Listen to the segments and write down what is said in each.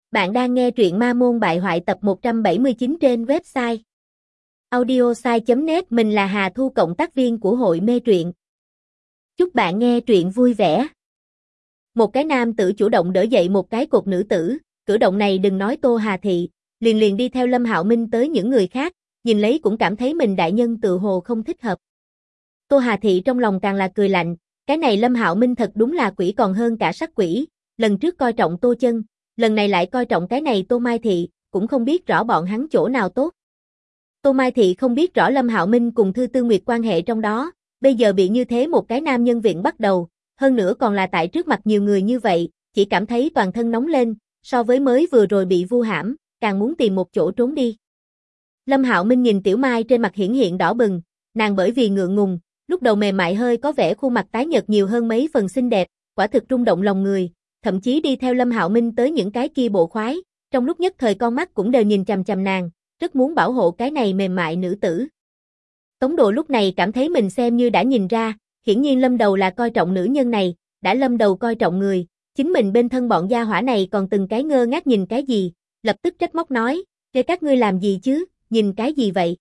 Bạn đang nghe truyện Ma Môn Bại Hoại tập 179 trên website audiosai.net. Mình là Hà Thu, cộng tác viên của hội mê truyện. Chúc bạn nghe truyện vui vẻ. Một cái nam tử chủ động đỡ dậy một cái cột nữ tử, cử động này đừng nói Tô Hà Thị, liền đi theo Lâm Hạo Minh tới những người khác, nhìn lấy cũng cảm thấy mình đại nhân tự hồ không thích hợp. Tô Hà Thị trong lòng càng là cười lạnh, cái này Lâm Hạo Minh thật đúng là quỷ còn hơn cả sát quỷ, lần trước coi trọng Tô Chân, lần này lại coi trọng cái này Tô Mai Thị, cũng không biết rõ bọn hắn chỗ nào tốt. Tô Mai Thị không biết rõ Lâm Hạo Minh cùng Thư Tư Nguyệt quan hệ trong đó, bây giờ bị như thế một cái nam nhân viện bắt đầu, hơn nữa còn là tại trước mặt nhiều người như vậy, chỉ cảm thấy toàn thân nóng lên, so với mới vừa rồi bị vu hãm, càng muốn tìm một chỗ trốn đi. Lâm Hạo Minh nhìn Tiểu Mai trên mặt hiện đỏ bừng, nàng bởi vì ngượng ngùng, lúc đầu mềm mại hơi có vẻ khuôn mặt tái nhợt nhiều hơn mấy phần xinh đẹp, quả thực rung động lòng người, thậm chí đi theo Lâm Hạo Minh tới những cái kia bộ khoái, trong lúc nhất thời con mắt cũng đều nhìn chằm chằm nàng, rất muốn bảo hộ cái này mềm mại nữ tử. Tống Độ lúc này cảm thấy mình xem như đã nhìn ra, hiển nhiên Lâm Đầu là coi trọng nữ nhân này, đã Lâm Đầu coi trọng người, chính mình bên thân bọn gia hỏa này còn từng cái ngơ ngác nhìn cái gì, lập tức trách móc nói, "Kêu các ngươi làm gì chứ, nhìn cái gì vậy?"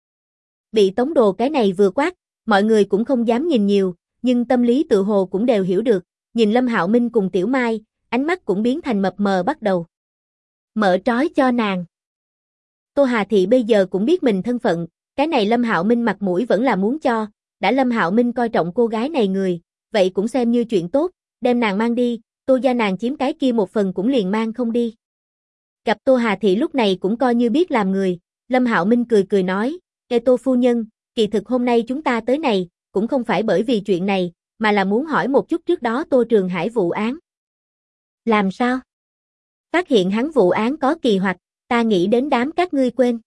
Bị Tống Độ cái này vừa quát, mọi người cũng không dám nhìn nhiều, nhưng tâm lý tự hồ cũng đều hiểu được, nhìn Lâm Hạo Minh cùng Tiểu Mai, ánh mắt cũng biến thành mập mờ bắt đầu. Mở trói cho nàng. Tô Hà Thị bây giờ cũng biết mình thân phận, cái này Lâm Hạo Minh mặt mũi vẫn là muốn cho, đã Lâm Hạo Minh coi trọng cô gái này người, vậy cũng xem như chuyện tốt, đem nàng mang đi, Tô gia nàng chiếm cái kia một phần cũng liền mang không đi. Gặp Tô Hà Thị lúc này cũng coi như biết làm người, Lâm Hạo Minh cười nói, "Ê Tô phu nhân, kỳ thực hôm nay chúng ta tới này, cũng không phải bởi vì chuyện này, mà là muốn hỏi một chút trước đó Tô Trường Hải vụ án." "Làm sao?" "Phát hiện hắn vụ án có kỳ hoạch, ta nghĩ đến đám các ngươi quên."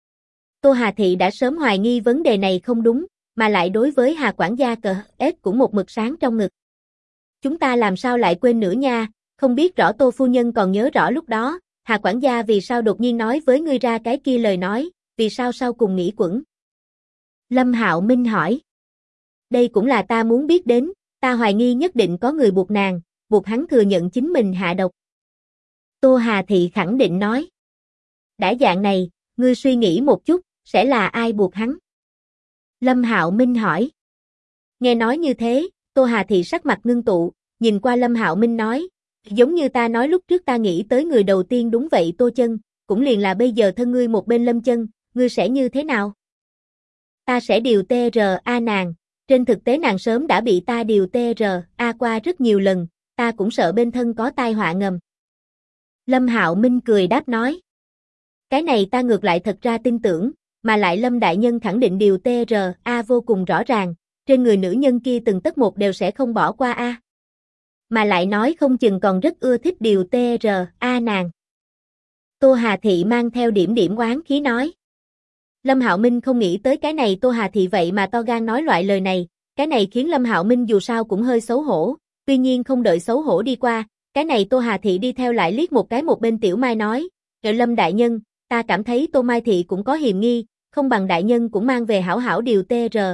Tô Hà Thị đã sớm hoài nghi vấn đề này không đúng, mà lại đối với Hà quản gia cờ ếch cũng một mực sáng trong ngực. "Chúng ta làm sao lại quên nữa nha, không biết rõ Tô phu nhân còn nhớ rõ lúc đó, Hà quản gia vì sao đột nhiên nói với ngươi ra cái kia lời nói, vì sao sau cùng nghĩ quẩn?" Lâm Hạo Minh hỏi. "Đây cũng là ta muốn biết đến, ta hoài nghi nhất định có người buộc nàng, buộc hắn thừa nhận chính mình hạ độc." Tô Hà Thị khẳng định nói. "Đã dạng này, ngươi suy nghĩ một chút, sẽ là ai buộc hắn?" Lâm Hạo Minh hỏi. Nghe nói như thế, Tô Hà Thị sắc mặt ngưng tụ, nhìn qua Lâm Hạo Minh nói, "Giống như ta nói lúc trước ta nghĩ tới người đầu tiên đúng vậy Tô Chân, cũng liền là bây giờ thân ngươi một bên Lâm Chân, ngươi sẽ như thế nào?" "Ta sẽ điều TRA nàng, trên thực tế nàng sớm đã bị ta điều TRA qua rất nhiều lần, ta cũng sợ bên thân có tai họa ngầm." Lâm Hạo Minh cười đáp nói. "Cái này ta ngược lại thật ra tin tưởng, mà lại Lâm đại nhân khẳng định điều TRA vô cùng rõ ràng, trên người nữ nhân kia từng tấc một đều sẽ không bỏ qua a. Mà lại nói không chừng còn rất ưa thích điều TRA nàng." Tô Hà Thị mang theo điểm oán khí nói. Lâm Hạo Minh không nghĩ tới cái này Tô Hà Thị vậy mà to gan nói loại lời này, cái này khiến Lâm Hạo Minh dù sao cũng hơi xấu hổ, tuy nhiên không đợi xấu hổ đi qua, cái này Tô Hà Thị đi theo lại liếc một cái một bên Tiểu Mai nói, Lâm đại nhân, ta cảm thấy Tô Mai Thị cũng có hiềm nghi, không bằng đại nhân cũng mang về hảo hảo điều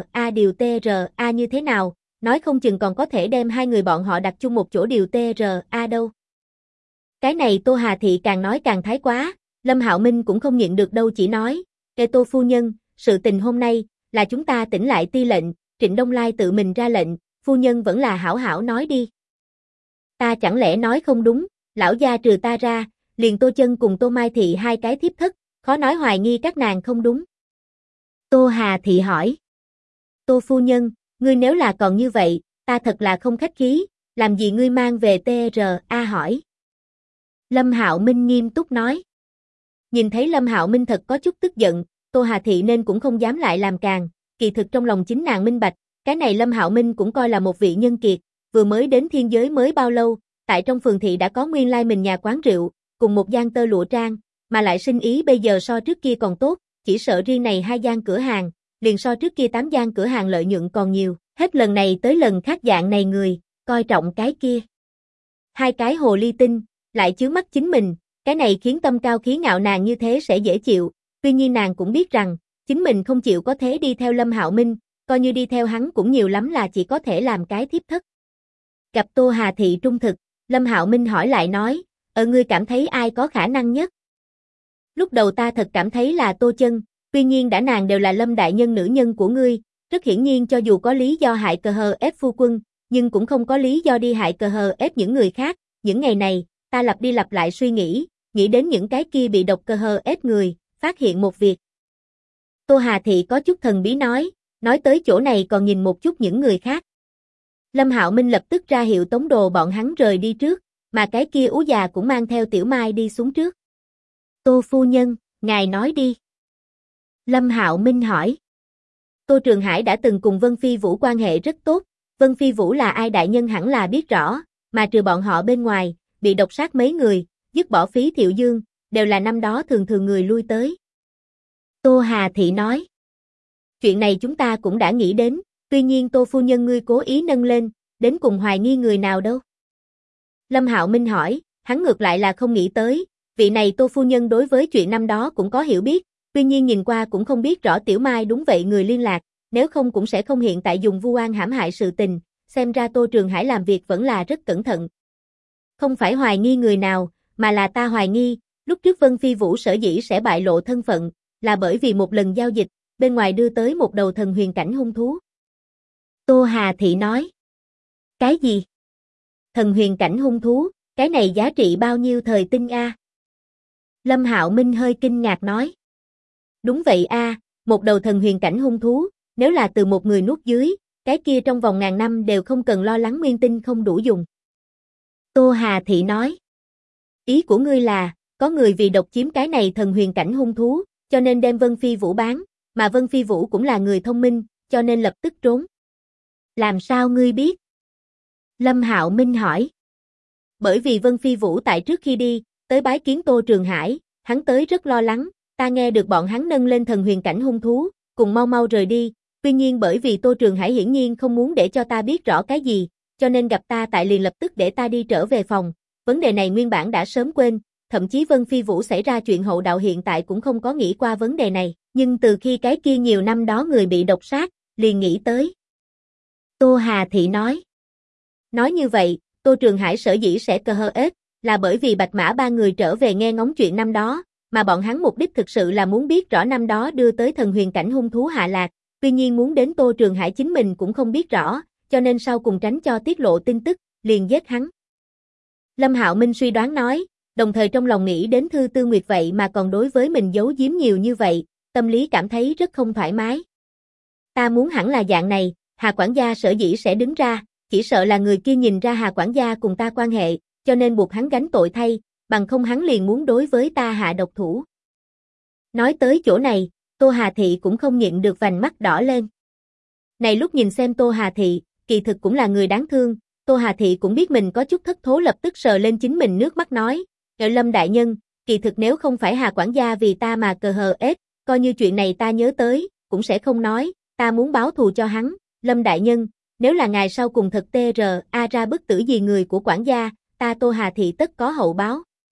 TRA như thế nào, nói không chừng còn có thể đem hai người bọn họ đặt chung một chỗ điều TRA đâu." Cái này Tô Hà Thị càng nói càng thái quá, Lâm Hạo Minh cũng không nhịn được đâu chỉ nói, "Ê Tô phu nhân, sự tình hôm nay, là chúng ta tỉnh lại ti lệnh, Trịnh Đông Lai tự mình ra lệnh, phu nhân vẫn là hảo hảo nói đi." "Ta chẳng lẽ nói không đúng, lão gia trừ ta ra, liền Tô Chân cùng Tô Mai Thị hai cái thiếp thất, khó nói hoài nghi các nàng không đúng." Tô Hà Thị hỏi. "Tô phu nhân, ngươi nếu là còn như vậy, ta thật là không khách khí, làm gì ngươi mang về TRA hỏi?" Lâm Hạo Minh nghiêm túc nói. Nhìn thấy Lâm Hạo Minh thật có chút tức giận, Tô Hà Thị nên cũng không dám lại làm càng, kỳ thực trong lòng chính nàng minh bạch, cái này Lâm Hạo Minh cũng coi là một vị nhân kiệt, vừa mới đến thiên giới mới bao lâu, tại trong phường thị đã có nguyên lai mình nhà quán rượu, cùng một gian tơ lụa trang, mà lại sinh ý bây giờ so trước kia còn tốt, chỉ sợ riêng này 2 gian cửa hàng, liền so trước kia 8 gian cửa hàng lợi nhuận còn nhiều, hết lần này tới lần khác dạng này người, coi trọng cái kia. 2 cái hồ ly tinh, lại chướng mắt chính mình, cái này khiến tâm cao khí ngạo nàng như thế sẽ dễ chịu, tuy nhiên nàng cũng biết rằng, chính mình không chịu có thế đi theo Lâm Hạo Minh, coi như đi theo hắn cũng nhiều lắm là chỉ có thể làm cái thiếp thất. Gặp Tô Hà Thị trung thực, Lâm Hạo Minh hỏi lại nói, Ngươi cảm thấy ai có khả năng nhất? Lúc đầu ta thật cảm thấy là Tô Chân, tuy nhiên đã nàng đều là Lâm đại nhân nữ nhân của ngươi, rất hiển nhiên cho dù có lý do hại cờ hờ ép phu quân, nhưng cũng không có lý do đi hại cờ hờ ép những người khác. Những ngày này, ta lặp đi lặp lại suy nghĩ đến những cái kia bị độc cờ hờ ép người, phát hiện một việc. Tô Hà Thị có chút thần bí nói tới chỗ này còn nhìn một chút những người khác. Lâm Hạo Minh lập tức ra hiệu tống đồ bọn hắn rời đi trước, mà cái kia ú già cũng mang theo Tiểu Mai đi xuống trước. Tô phu nhân, ngài nói đi. Lâm Hạo Minh hỏi. Tô Trường Hải đã từng cùng Vân Phi Vũ quan hệ rất tốt, Vân Phi Vũ là ai đại nhân hẳn là biết rõ, mà trừ bọn họ bên ngoài, bị độc sát mấy người, dứt bỏ Phí Thiệu Dương, đều là năm đó thường người lui tới. Tô Hà Thị nói. Chuyện này chúng ta cũng đã nghĩ đến, tuy nhiên Tô phu nhân ngươi cố ý nâng lên, đến cùng hoài nghi người nào đâu? Lâm Hạo Minh hỏi, hắn ngược lại là không nghĩ tới, vị này Tô phu nhân đối với chuyện năm đó cũng có hiểu biết, tuy nhiên nhìn qua cũng không biết rõ Tiểu Mai đúng vậy người liên lạc, nếu không cũng sẽ không hiện tại dùng vu oan hãm hại sự tình, xem ra Tô Trường Hải làm việc vẫn là rất cẩn thận. Không phải hoài nghi người nào, mà là ta hoài nghi, lúc trước Vân Phi Vũ sở dĩ sẽ bại lộ thân phận, là bởi vì một lần giao dịch, bên ngoài đưa tới một đầu thần huyền cảnh hung thú. Tô Hà Thị nói. Cái gì? Thần huyền cảnh hung thú, cái này giá trị bao nhiêu thời tinh a? Lâm Hạo Minh hơi kinh ngạc nói. Đúng vậy a, một đầu thần huyền cảnh hung thú, nếu là từ một người nuốt dưới, cái kia trong vòng ngàn năm đều không cần lo lắng nguyên tinh không đủ dùng. Tô Hà Thị nói. Ý của ngươi là, có người vì độc chiếm cái này thần huyền cảnh hung thú, cho nên đem Vân Phi Vũ bán, mà Vân Phi Vũ cũng là người thông minh, cho nên lập tức trốn. Làm sao ngươi biết? Lâm Hạo Minh hỏi. Bởi vì Vân Phi Vũ tại trước khi đi, tới bái kiến Tô Trường Hải, hắn tới rất lo lắng, ta nghe được bọn hắn nâng lên thần huyền cảnh hung thú, cùng mau rời đi, tuy nhiên bởi vì Tô Trường Hải hiển nhiên không muốn để cho ta biết rõ cái gì, cho nên gặp ta tại liền lập tức để ta đi trở về phòng, vấn đề này nguyên bản đã sớm quên, thậm chí Vân Phi Vũ xảy ra chuyện hậu đạo hiện tại cũng không có nghĩ qua vấn đề này, nhưng từ khi cái kia nhiều năm đó người bị độc sát, liền nghĩ tới. Tô Hà Thị nói. Nói như vậy, Tô Trường Hải sở dĩ sẽ cờ hờ ết, là bởi vì Bạch Mã ba người trở về nghe ngóng chuyện năm đó, mà bọn hắn mục đích thực sự là muốn biết rõ năm đó đưa tới thần huyền cảnh hung thú hạ lạc, tuy nhiên muốn đến Tô Trường Hải chính mình cũng không biết rõ, cho nên sau cùng tránh cho tiết lộ tin tức, liền giết hắn. Lâm Hạo Minh suy đoán nói, đồng thời trong lòng nghĩ đến Thư Tư Nguyệt vậy mà còn đối với mình giấu giếm nhiều như vậy, tâm lý cảm thấy rất không thoải mái. Ta muốn hẳn là dạng này, Hà quản gia sở dĩ sẽ đứng ra, chỉ sợ là người kia nhìn ra Hà quản gia cùng ta quan hệ, cho nên buộc hắn gánh tội thay, bằng không hắn liền muốn đối với ta hạ độc thủ. Nói tới chỗ này, Tô Hà Thị cũng không nhịn được vành mắt đỏ lên. Này lúc nhìn xem Tô Hà Thị, kỳ thực cũng là người đáng thương, Tô Hà Thị cũng biết mình có chút thất thố lập tức sờ lên chính mình nước mắt nói, Lâm đại nhân, kỳ thực nếu không phải Hà quản gia vì ta mà cờ hờ ết, coi như chuyện này ta nhớ tới, cũng sẽ không nói, ta muốn báo thù cho hắn, Lâm đại nhân, nếu là ngài sau cùng thật TRA ra bức tử gì người của quản gia, ta Tô Hà Thị tất có hậu báo.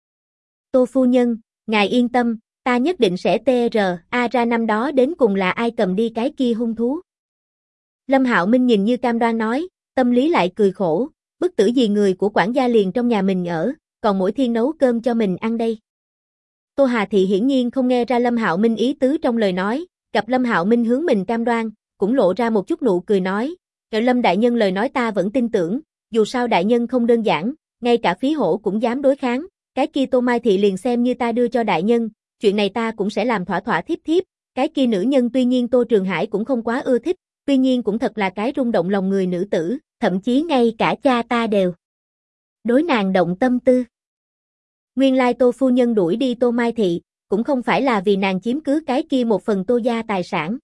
Tô phu nhân, ngài yên tâm, ta nhất định sẽ TRA ra năm đó đến cùng là ai cầm đi cái kia hung thú. Lâm Hạo Minh nhìn như cam đoan nói, tâm lý lại cười khổ, bức tử gì người của quản gia liền trong nhà mình ở, còn mỗi thiên nấu cơm cho mình ăn đây. Tô Hà Thị hiển nhiên không nghe ra Lâm Hạo Minh ý tứ trong lời nói, gặp Lâm Hạo Minh hướng mình cam đoan, cũng lộ ra một chút nụ cười nói, Lâm đại nhân lời nói ta vẫn tin tưởng, dù sao đại nhân không đơn giản, ngay cả Phí Hổ cũng dám đối kháng, cái kia Tô Mai Thị liền xem như ta đưa cho đại nhân, chuyện này ta cũng sẽ làm thỏa thỏa thiếp thiếp, cái kia nữ nhân tuy nhiên Tô Trường Hải cũng không quá ưa thích, tuy nhiên cũng thật là cái rung động lòng người nữ tử, thậm chí ngay cả cha ta đều đối nàng động tâm tư. Nguyên lai Tô phu nhân đuổi đi Tô Mai Thị, cũng không phải là vì nàng chiếm cứ cái kia một phần Tô gia tài sản.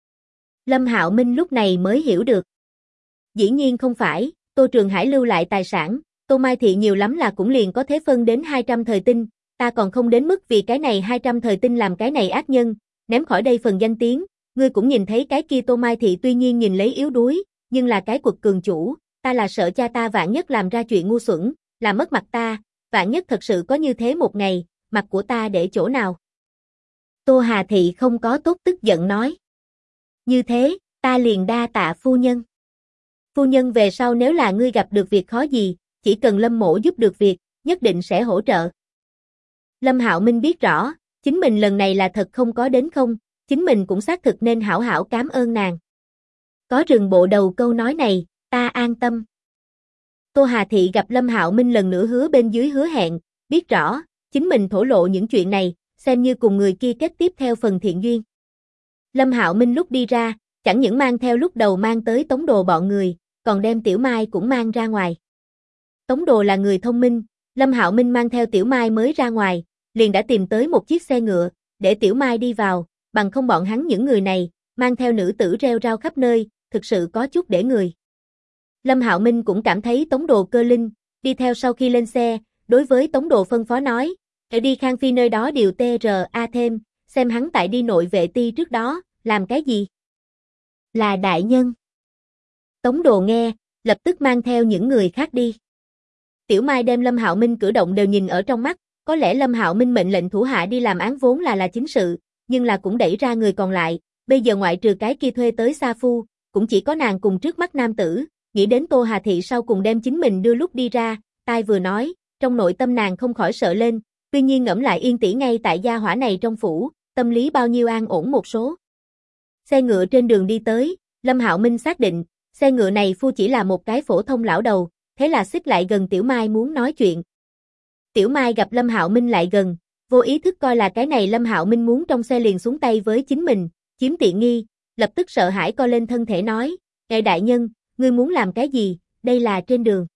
Lâm Hạo Minh lúc này mới hiểu được. Dĩ nhiên không phải, Tô Trường Hải lưu lại tài sản, Tô Mai Thị nhiều lắm là cũng liền có thế phân đến 200 thời tinh, ta còn không đến mức vì cái này 200 thời tinh làm cái này ác nhân, ném khỏi đây phần danh tiếng, ngươi cũng nhìn thấy cái kia Tô Mai Thị tuy nhiên nhìn lấy yếu đuối, nhưng là cái quật cường chủ, ta là sợ cha ta vạn nhất làm ra chuyện ngu xuẩn, làm mất mặt ta, vạn nhất thật sự có như thế một ngày, mặt của ta để chỗ nào. Tô Hà Thị không có tốt tức giận nói. Như thế, ta liền đa tạ phu nhân. Phu nhân về sau nếu là ngươi gặp được việc khó gì, chỉ cần Lâm mỗ giúp được việc, nhất định sẽ hỗ trợ. Lâm Hạo Minh biết rõ, chính mình lần này là thật không có đến không, chính mình cũng xác thực nên hảo hảo cảm ơn nàng. Có rừng bộ đầu câu nói này, ta an tâm. Tô Hà Thị gặp Lâm Hạo Minh lần nữa hứa bên dưới hứa hẹn, biết rõ, chính mình thổ lộ những chuyện này, xem như cùng người kia kết tiếp theo phần thiện duyên. Lâm Hạo Minh lúc đi ra, chẳng những mang theo lúc đầu mang tới Tống Đồ bọn người, còn đem Tiểu Mai cũng mang ra ngoài. Tống Đồ là người thông minh, Lâm Hạo Minh mang theo Tiểu Mai mới ra ngoài, liền đã tìm tới một chiếc xe ngựa, để Tiểu Mai đi vào, bằng không bọn hắn những người này, mang theo nữ tử rêu rao khắp nơi, thực sự có chút để người. Lâm Hạo Minh cũng cảm thấy Tống Đồ cơ linh, đi theo sau khi lên xe, đối với Tống Đồ phân phó nói, để đi Khang Phi nơi đó điều TRA thêm, xem hắn tại đi nội vệ ti trước đó, làm cái gì? Là đại nhân. Tống Đồ nghe, lập tức mang theo những người khác đi. Tiểu Mai đem Lâm Hạo Minh cử động đều nhìn ở trong mắt, có lẽ Lâm Hạo Minh mệnh lệnh thủ hạ đi làm án vốn là chính sự, nhưng là cũng đẩy ra người còn lại, bây giờ ngoại trừ cái kia thuê tới sa phu, cũng chỉ có nàng cùng trước mắt nam tử, nghĩ đến Tô Hà Thị sau cùng đem chính mình đưa lúc đi ra, tai vừa nói, trong nội tâm nàng không khỏi sợ lên, tuy nhiên ngẫm lại Yên tỷ ngay tại gia hỏa này trong phủ, tâm lý bao nhiêu an ổn một số. Xe ngựa trên đường đi tới, Lâm Hạo Minh xác định, xe ngựa này phu chỉ là một cái phổ thông lão đầu, thế là xích lại gần Tiểu Mai muốn nói chuyện. Tiểu Mai gặp Lâm Hạo Minh lại gần, vô ý thức coi là cái này Lâm Hạo Minh muốn trong xe liền xuống tay với chính mình, chiếm tiện nghi, lập tức sợ hãi co lên thân thể nói, "Ngài đại nhân, ngươi muốn làm cái gì, đây là trên đường."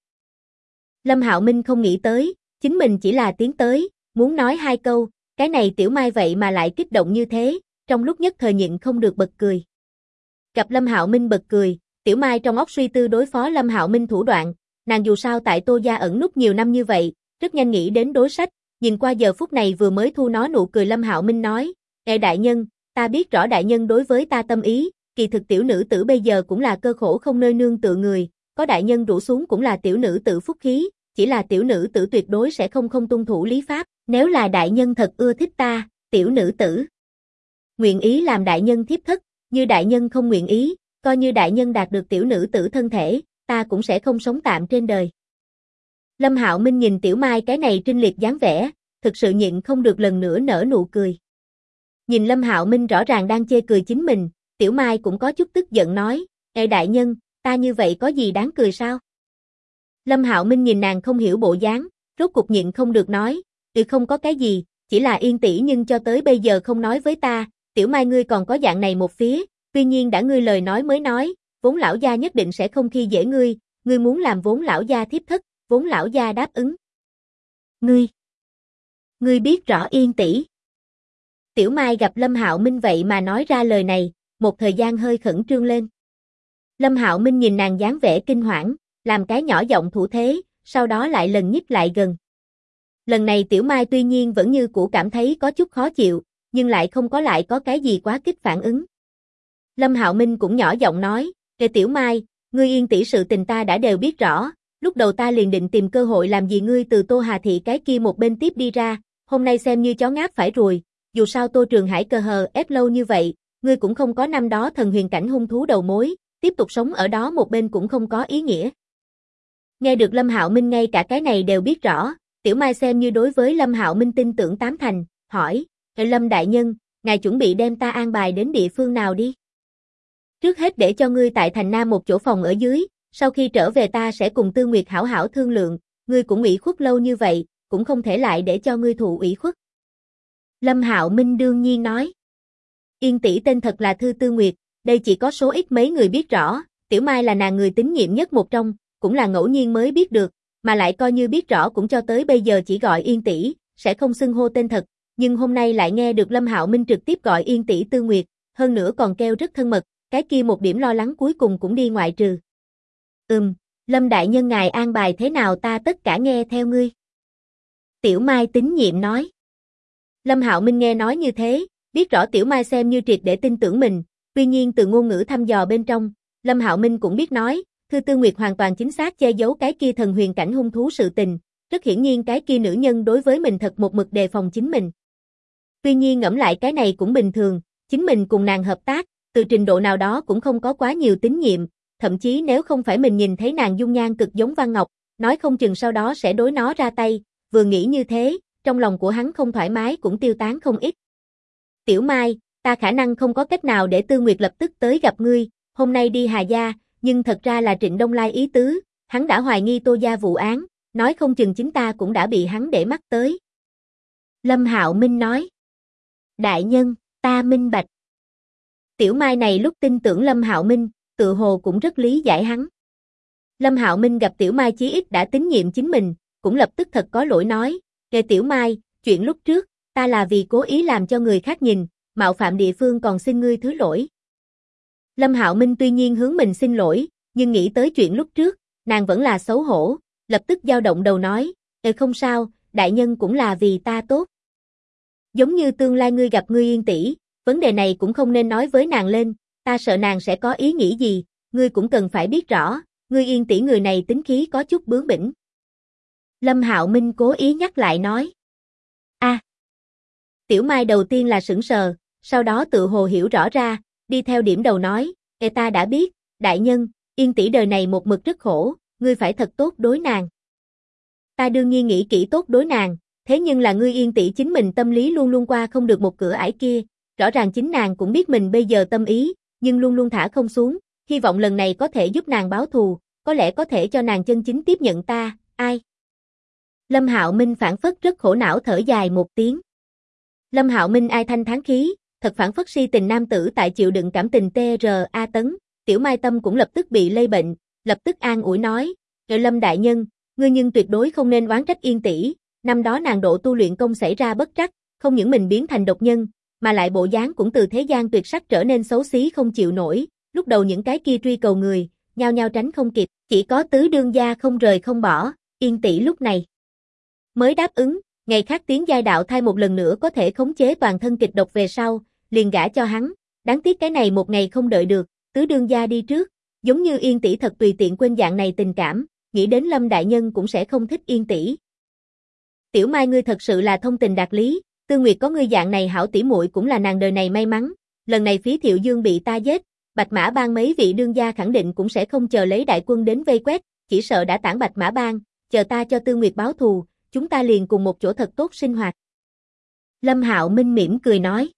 Lâm Hạo Minh không nghĩ tới, chính mình chỉ là tiến tới, muốn nói hai câu, cái này Tiểu Mai vậy mà lại kích động như thế, trong lúc nhất thời nhịn không được bật cười. Gặp Lâm Hạo Minh bật cười, Tiểu Mai trong óc suy tư đối phó Lâm Hạo Minh thủ đoạn, nàng dù sao tại Tô gia ẩn núp nhiều năm như vậy, rất nhanh nghĩ đến đối sách, nhìn qua giờ phút này vừa mới thu nó nụ cười Lâm Hạo Minh nói, "Ngài đại nhân, ta biết rõ đại nhân đối với ta tâm ý, kỳ thực tiểu nữ tử bây giờ cũng là cơ khổ không nơi nương tựa người, có đại nhân rủ xuống cũng là tiểu nữ tử phúc khí, chỉ là tiểu nữ tử tuyệt đối sẽ không tuân thủ lý pháp, nếu là đại nhân thật ưa thích ta, tiểu nữ tử nguyện ý làm đại nhân thiếp thất, như đại nhân không nguyện ý, coi như đại nhân đạt được tiểu nữ tử thân thể, ta cũng sẽ không sống tạm trên đời." Lâm Hạo Minh nhìn Tiểu Mai cái này trinh liệt dáng vẻ, thực sự nhịn không được lần nữa nở nụ cười. Nhìn Lâm Hạo Minh rõ ràng đang chê cười chính mình, Tiểu Mai cũng có chút tức giận nói, "Ê đại nhân, ta như vậy có gì đáng cười sao?" Lâm Hạo Minh nhìn nàng không hiểu bộ dáng, rốt cục nhịn không được nói, không có cái gì, chỉ là Yên tỷ nhưng cho tới bây giờ không nói với ta, Tiểu Mai ngươi còn có dạng này một phía, tuy nhiên đã ngươi lời nói mới nói, vốn lão gia nhất định sẽ không khi dễ ngươi, ngươi muốn làm vốn lão gia thiếp thất, vốn lão gia đáp ứng." Ngươi biết rõ Yên tỷ. Tiểu Mai gặp Lâm Hạo Minh vậy mà nói ra lời này, một thời gian hơi khẩn trương lên. Lâm Hạo Minh nhìn nàng dáng vẻ kinh hoảng, làm cái nhỏ giọng thủ thế, sau đó lại lần nhích lại gần. Lần này Tiểu Mai tuy nhiên vẫn như cũ cảm thấy có chút khó chịu, nhưng lại không có cái gì quá kích phản ứng. Lâm Hạo Minh cũng nhỏ giọng nói, "Kệ Tiểu Mai, ngươi Yên tỷ sự tình ta đã đều biết rõ, lúc đầu ta liền định tìm cơ hội làm gì ngươi từ Tô Hà Thị cái kia một bên tiếp đi ra, hôm nay xem như chó ngáp phải ruồi, dù sao Tô Trường Hải cờ hờ ép lâu như vậy, ngươi cũng không có năm đó thần huyền cảnh hung thú đầu mối, tiếp tục sống ở đó một bên cũng không có ý nghĩa." Nghe được Lâm Hạo Minh ngay cả cái này đều biết rõ, Tiểu Mai xem như đối với Lâm Hạo Minh tin tưởng tám thành, hỏi, "Lâm đại nhân, ngài chuẩn bị đem ta an bài đến địa phương nào đi?" "Trước hết để cho ngươi tại thành Nam một chỗ phòng ở dưới, sau khi trở về ta sẽ cùng Tư Nguyệt hảo hảo thương lượng, ngươi cũng ủy khuất lâu như vậy, cũng không thể lại để cho ngươi thụ ủy khuất." Lâm Hạo Minh đương nhiên nói. Yên tỷ tên thật là Thư Tư Nguyệt, đây chỉ có số ít mấy người biết rõ, Tiểu Mai là nàng người tín nhiệm nhất một trong, cũng là ngẫu nhiên mới biết được, mà lại coi như biết rõ cũng cho tới bây giờ chỉ gọi Yên tỷ, sẽ không xưng hô tên thật, nhưng hôm nay lại nghe được Lâm Hạo Minh trực tiếp gọi Yên tỷ Tư Nguyệt, hơn nữa còn kêu rất thân mật, cái kia một điểm lo lắng cuối cùng cũng đi ngoại trừ. Lâm đại nhân ngài an bài thế nào ta tất cả nghe theo ngươi." Tiểu Mai tín nhiệm nói. Lâm Hạo Minh nghe nói như thế, biết rõ Tiểu Mai xem như triệt để tin tưởng mình, tuy nhiên từ ngôn ngữ thăm dò bên trong, Lâm Hạo Minh cũng biết nói, Thư Tư Nguyệt hoàn toàn chính xác che giấu cái kia thần huyền cảnh hung thú sự tình, rất hiển nhiên cái kia nữ nhân đối với mình thật một mực đề phòng chính mình. Tuy nhiên ngẫm lại cái này cũng bình thường, chính mình cùng nàng hợp tác, từ trình độ nào đó cũng không có quá nhiều tín nhiệm, thậm chí nếu không phải mình nhìn thấy nàng dung nhan cực giống Văn Ngọc, nói không chừng sau đó sẽ đối nó ra tay, vừa nghĩ như thế, trong lòng của hắn không thoải mái cũng tiêu tán không ít. Tiểu Mai, ta khả năng không có cách nào để Tư Nguyệt lập tức tới gặp ngươi, hôm nay đi Hà Gia, nhưng thật ra là Trịnh Đông Lai ý tứ, hắn đã hoài nghi Tô gia vụ án, nói không chừng chính ta cũng đã bị hắn để mắt tới. Lâm Hạo Minh nói. Đại nhân, ta minh bạch. Tiểu Mai này lúc tin tưởng Lâm Hạo Minh, tự hồ cũng rất lý giải hắn. Lâm Hạo Minh gặp Tiểu Mai chí ít đã tín nhiệm chính mình, cũng lập tức thật có lỗi nói, "Kệ Tiểu Mai, chuyện lúc trước, ta là vì cố ý làm cho người khác nhìn, mạo phạm địa phương còn xin ngươi thứ lỗi." Lâm Hạo Minh tuy nhiên hướng mình xin lỗi, nhưng nghĩ tới chuyện lúc trước, nàng vẫn là xấu hổ, lập tức dao động đầu nói, không sao, đại nhân cũng là vì ta tốt. Giống như tương lai ngươi gặp ngươi Yên tỷ, vấn đề này cũng không nên nói với nàng lên, ta sợ nàng sẽ có ý nghĩ gì, ngươi cũng cần phải biết rõ, ngươi Yên tỷ người này tính khí có chút bướng bỉnh." Lâm Hạo Minh cố ý nhắc lại nói. Tiểu Mai đầu tiên là sững sờ, sau đó tự hồ hiểu rõ ra, đi theo điểm đầu nói, ta đã biết, đại nhân, Yên tỷ đời này một mực rất khổ, ngươi phải thật tốt đối nàng. Ta đương nhiên nghĩ kỹ tốt đối nàng, thế nhưng là ngươi Yên tỷ chính mình tâm lý luôn luôn qua không được một cửa ải kia, rõ ràng chính nàng cũng biết mình bây giờ tâm ý, nhưng luôn luôn thả không xuống, hy vọng lần này có thể giúp nàng báo thù, có lẽ có thể cho nàng chân chính tiếp nhận ta, ai? Lâm Hạo Minh phản phất rất khổ não thở dài một tiếng. Lâm Hạo Minh ai thanh thán khí, thật phản phất si tình nam tử tại chịu đựng cảm tình TRA tấn, Tiểu Mai tâm cũng lập tức bị lây bệnh, lập tức an ủi nói, Lâm đại nhân, ngươi nhưng tuyệt đối không nên oán trách Yên tỷ, năm đó nàng độ tu luyện công xảy ra bất trắc, không những mình biến thành độc nhân, mà lại bộ dáng cũng từ thế gian tuyệt sắc trở nên xấu xí không chịu nổi, lúc đầu những cái kia truy cầu người, nhao nhao tránh không kịp, chỉ có tứ đương gia không rời không bỏ, Yên tỷ lúc này mới đáp ứng, ngày khác tiến giai đạo thai một lần nữa có thể khống chế toàn thân kịch độc về sau, liền gả cho hắn, đáng tiếc cái này một ngày không đợi được, tứ đương gia đi trước, giống như Yên tỷ thật tùy tiện quên dạng này tình cảm, nghĩ đến Lâm đại nhân cũng sẽ không thích Yên tỷ. Tiểu Mai ngươi thật sự là thông tình đạt lý, Tư Nguyệt có ngươi dạng này hảo tỷ muội cũng là nàng đời này may mắn, lần này Phí Thiệu Dương bị ta giết, Bạch Mã Bang mấy vị đương gia khẳng định cũng sẽ không chờ lấy đại quân đến vây quét, chỉ sợ đã tản Bạch Mã Bang, chờ ta cho Tư Nguyệt báo thù, chúng ta liền cùng một chỗ thật tốt sinh hoạt. Lâm Hạo Minh mỉm cười nói.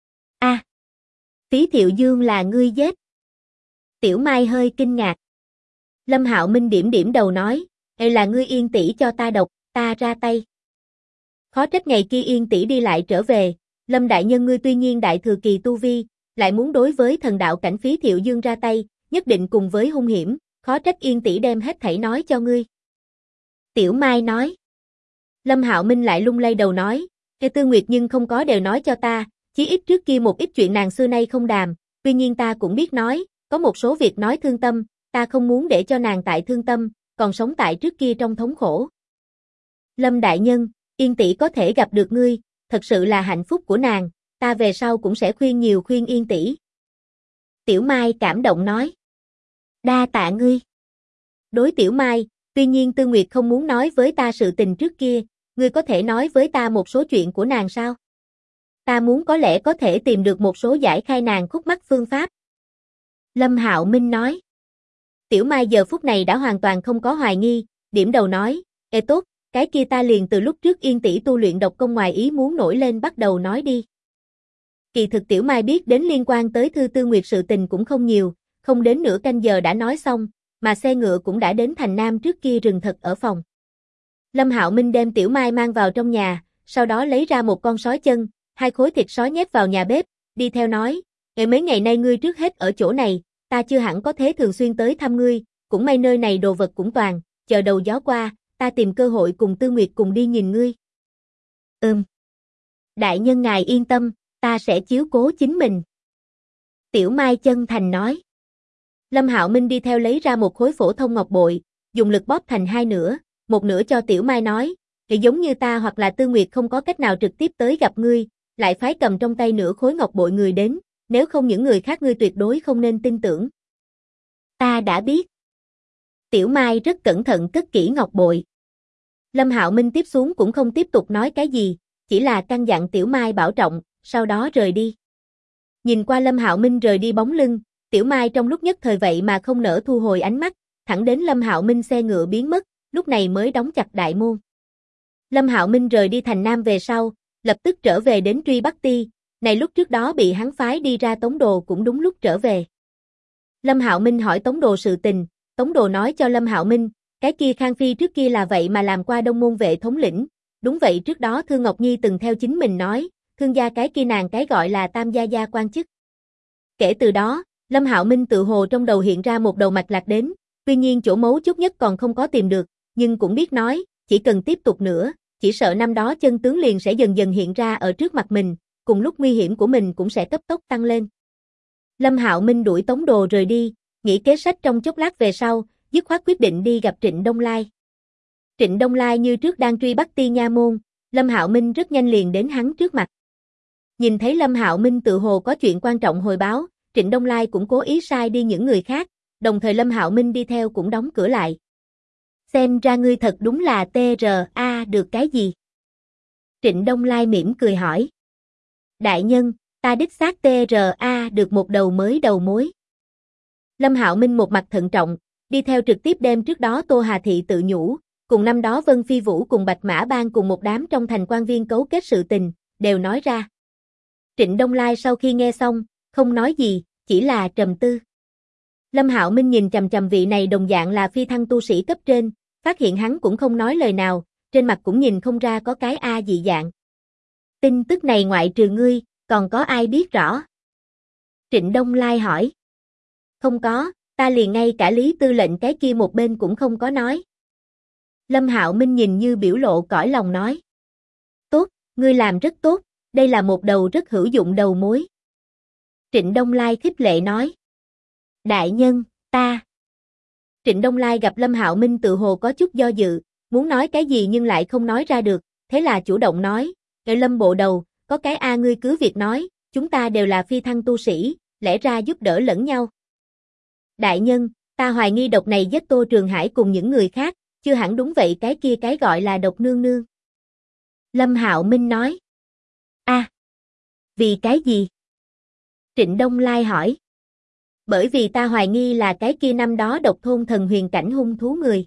Phí Thiệu Dương là ngươi giết. Tiểu Mai hơi kinh ngạc. Lâm Hạo Minh điểm điểm đầu nói, là ngươi Yên tỷ cho ta độc, ta ra tay. Khó trách ngày kia Yên tỷ đi lại trở về, Lâm đại nhân ngươi tuy nhiên đại thừa kỳ tu vi, lại muốn đối với thần đạo cảnh Phí Thiệu Dương ra tay, nhất định cùng với hung hiểm, khó trách Yên tỷ đem hết thảy nói cho ngươi. Tiểu Mai nói. Lâm Hạo Minh lại lung lay đầu nói, Tư Nguyệt nhưng không có đều nói cho ta, chí ít trước kia một ít chuyện nàng xưa nay không đàm, tuy nhiên ta cũng biết nói, có một số việc nói thương tâm, ta không muốn để cho nàng tại thương tâm, còn sống tại trước kia trong thống khổ. Lâm đại nhân, Yên tỷ có thể gặp được ngươi, thật sự là hạnh phúc của nàng, ta về sau cũng sẽ khuyên nhiều khuyên Yên tỷ. Tiểu Mai cảm động nói. Đa tạ ngươi. Đối Tiểu Mai, tuy nhiên Tư Nguyệt không muốn nói với ta sự tình trước kia, ngươi có thể nói với ta một số chuyện của nàng sao? Ta muốn có lẽ có thể tìm được một số giải khai nàng khúc mắc phương pháp. Lâm Hạo Minh nói. Tiểu Mai giờ phút này đã hoàn toàn không có hoài nghi, điểm đầu nói, tốt, cái kia ta liền từ lúc trước Yên tỷ tu luyện độc công ngoài ý muốn nổi lên bắt đầu nói đi. Kỳ thực Tiểu Mai biết đến liên quan tới Thư Tư Nguyệt sự tình cũng không nhiều, không đến nửa canh giờ đã nói xong, mà xe ngựa cũng đã đến thành Nam trước kia rừng thật ở phòng. Lâm Hạo Minh đem Tiểu Mai mang vào trong nhà, sau đó lấy ra một con sói chân, 2 khối thịt sói nhét vào nhà bếp, đi theo nói, mấy ngày nay ngươi trước hết ở chỗ này, ta chưa hẳn có thế thường xuyên tới thăm ngươi, cũng may nơi này đồ vật cũng toàn, chờ đầu gió qua, ta tìm cơ hội cùng Tư Nguyệt cùng đi nhìn ngươi. Đại nhân ngài yên tâm, ta sẽ chiếu cố chính mình. Tiểu Mai chân thành nói. Lâm Hạo Minh đi theo lấy ra một khối phổ thông ngọc bội, dùng lực bóp thành 2 nửa, một nửa cho Tiểu Mai nói, giống như ta hoặc là Tư Nguyệt không có cách nào trực tiếp tới gặp ngươi, lại phái cầm trong tay nửa khối ngọc bội người đến, nếu không những người khác ngươi tuyệt đối không nên tin tưởng. Ta đã biết. Tiểu Mai rất cẩn thận cất kỹ ngọc bội. Lâm Hạo Minh tiếp xuống cũng không tiếp tục nói cái gì, chỉ là căn dặn Tiểu Mai bảo trọng, sau đó rời đi. Nhìn qua Lâm Hạo Minh rời đi bóng lưng, Tiểu Mai trong lúc nhất thời vậy mà không nỡ thu hồi ánh mắt, thẳng đến Lâm Hạo Minh xe ngựa biến mất, lúc này mới đóng chặt đại môn. Lâm Hạo Minh rời đi thành Nam về sau, lập tức trở về đến truy Bắc Ti, này lúc trước đó bị hắn phái đi ra Tống Đồ cũng đúng lúc trở về. Lâm Hạo Minh hỏi Tống Đồ sự tình, Tống Đồ nói cho Lâm Hạo Minh, cái kia Khang Phi trước kia là vậy mà làm qua Đông Môn vệ thống lĩnh, đúng vậy trước đó Thương Ngọc Nhi từng theo chính mình nói, Thương gia cái kia nàng cái gọi là Tam gia gia quan chức. Kể từ đó, Lâm Hạo Minh tự hồ trong đầu hiện ra một đầu mạch lạc đến, tuy nhiên chỗ mấu chốt nhất còn không có tìm được, nhưng cũng biết nói, chỉ cần tiếp tục nữa, chỉ sợ năm đó chân tướng liền sẽ dần dần hiện ra ở trước mặt mình, cùng lúc nguy hiểm của mình cũng sẽ cấp tốc tăng lên. Lâm Hạo Minh đuổi Tống Đồ rời đi, nghĩ kế sách trong chốc lát về sau, dứt khoát quyết định đi gặp Trịnh Đông Lai. Trịnh Đông Lai như trước đang truy Bắc Ti nha môn, Lâm Hạo Minh rất nhanh liền đến hắn trước mặt. Nhìn thấy Lâm Hạo Minh tự hồ có chuyện quan trọng hồi báo, Trịnh Đông Lai cũng cố ý sai đi những người khác, đồng thời Lâm Hạo Minh đi theo cũng đóng cửa lại. Xem ra ngươi thật đúng là TRA được cái gì? Trịnh Đông Lai mỉm cười hỏi. Đại nhân, ta đích xác TRA được một đầu mới đầu mối. Lâm Hạo Minh một mặt thận trọng, đi theo trực tiếp đem trước đó Tô Hà Thị tự nhủ, cùng năm đó Vân Phi Vũ cùng Bạch Mã Bang cùng một đám trong thành quan viên cấu kết sự tình, đều nói ra. Trịnh Đông Lai sau khi nghe xong, không nói gì, chỉ là trầm tư. Lâm Hạo Minh nhìn chằm chằm vị này đồng dạng là phi thăng tu sĩ cấp trên, phát hiện hắn cũng không nói lời nào, trên mặt cũng nhìn không ra có cái dị dạng. Tin tức này ngoại trừ ngươi, còn có ai biết rõ? Trịnh Đông Lai hỏi. Không có, ta liền ngay cả Lý Tư lệnh cái kia một bên cũng không có nói. Lâm Hạo Minh nhìn như biểu lộ cõi lòng nói. Tốt, ngươi làm rất tốt, đây là một đầu rất hữu dụng đầu mối. Trịnh Đông Lai khích lệ nói. Đại nhân, ta. Trịnh Đông Lai gặp Lâm Hạo Minh tự hồ có chút do dự, muốn nói cái gì nhưng lại không nói ra được, thế là chủ động nói, Lâm bộ đầu, có cái ngươi cứ việc nói, chúng ta đều là phi thăng tu sĩ, lẽ ra giúp đỡ lẫn nhau. Đại nhân, ta hoài nghi độc này giết Tô Trường Hải cùng những người khác, chưa hẳn đúng vậy cái kia cái gọi là độc nương nương. Lâm Hạo Minh nói. Vì cái gì? Trịnh Đông Lai hỏi. Bởi vì ta hoài nghi là cái kia năm đó độc thôn thần huyền cảnh hung thú người.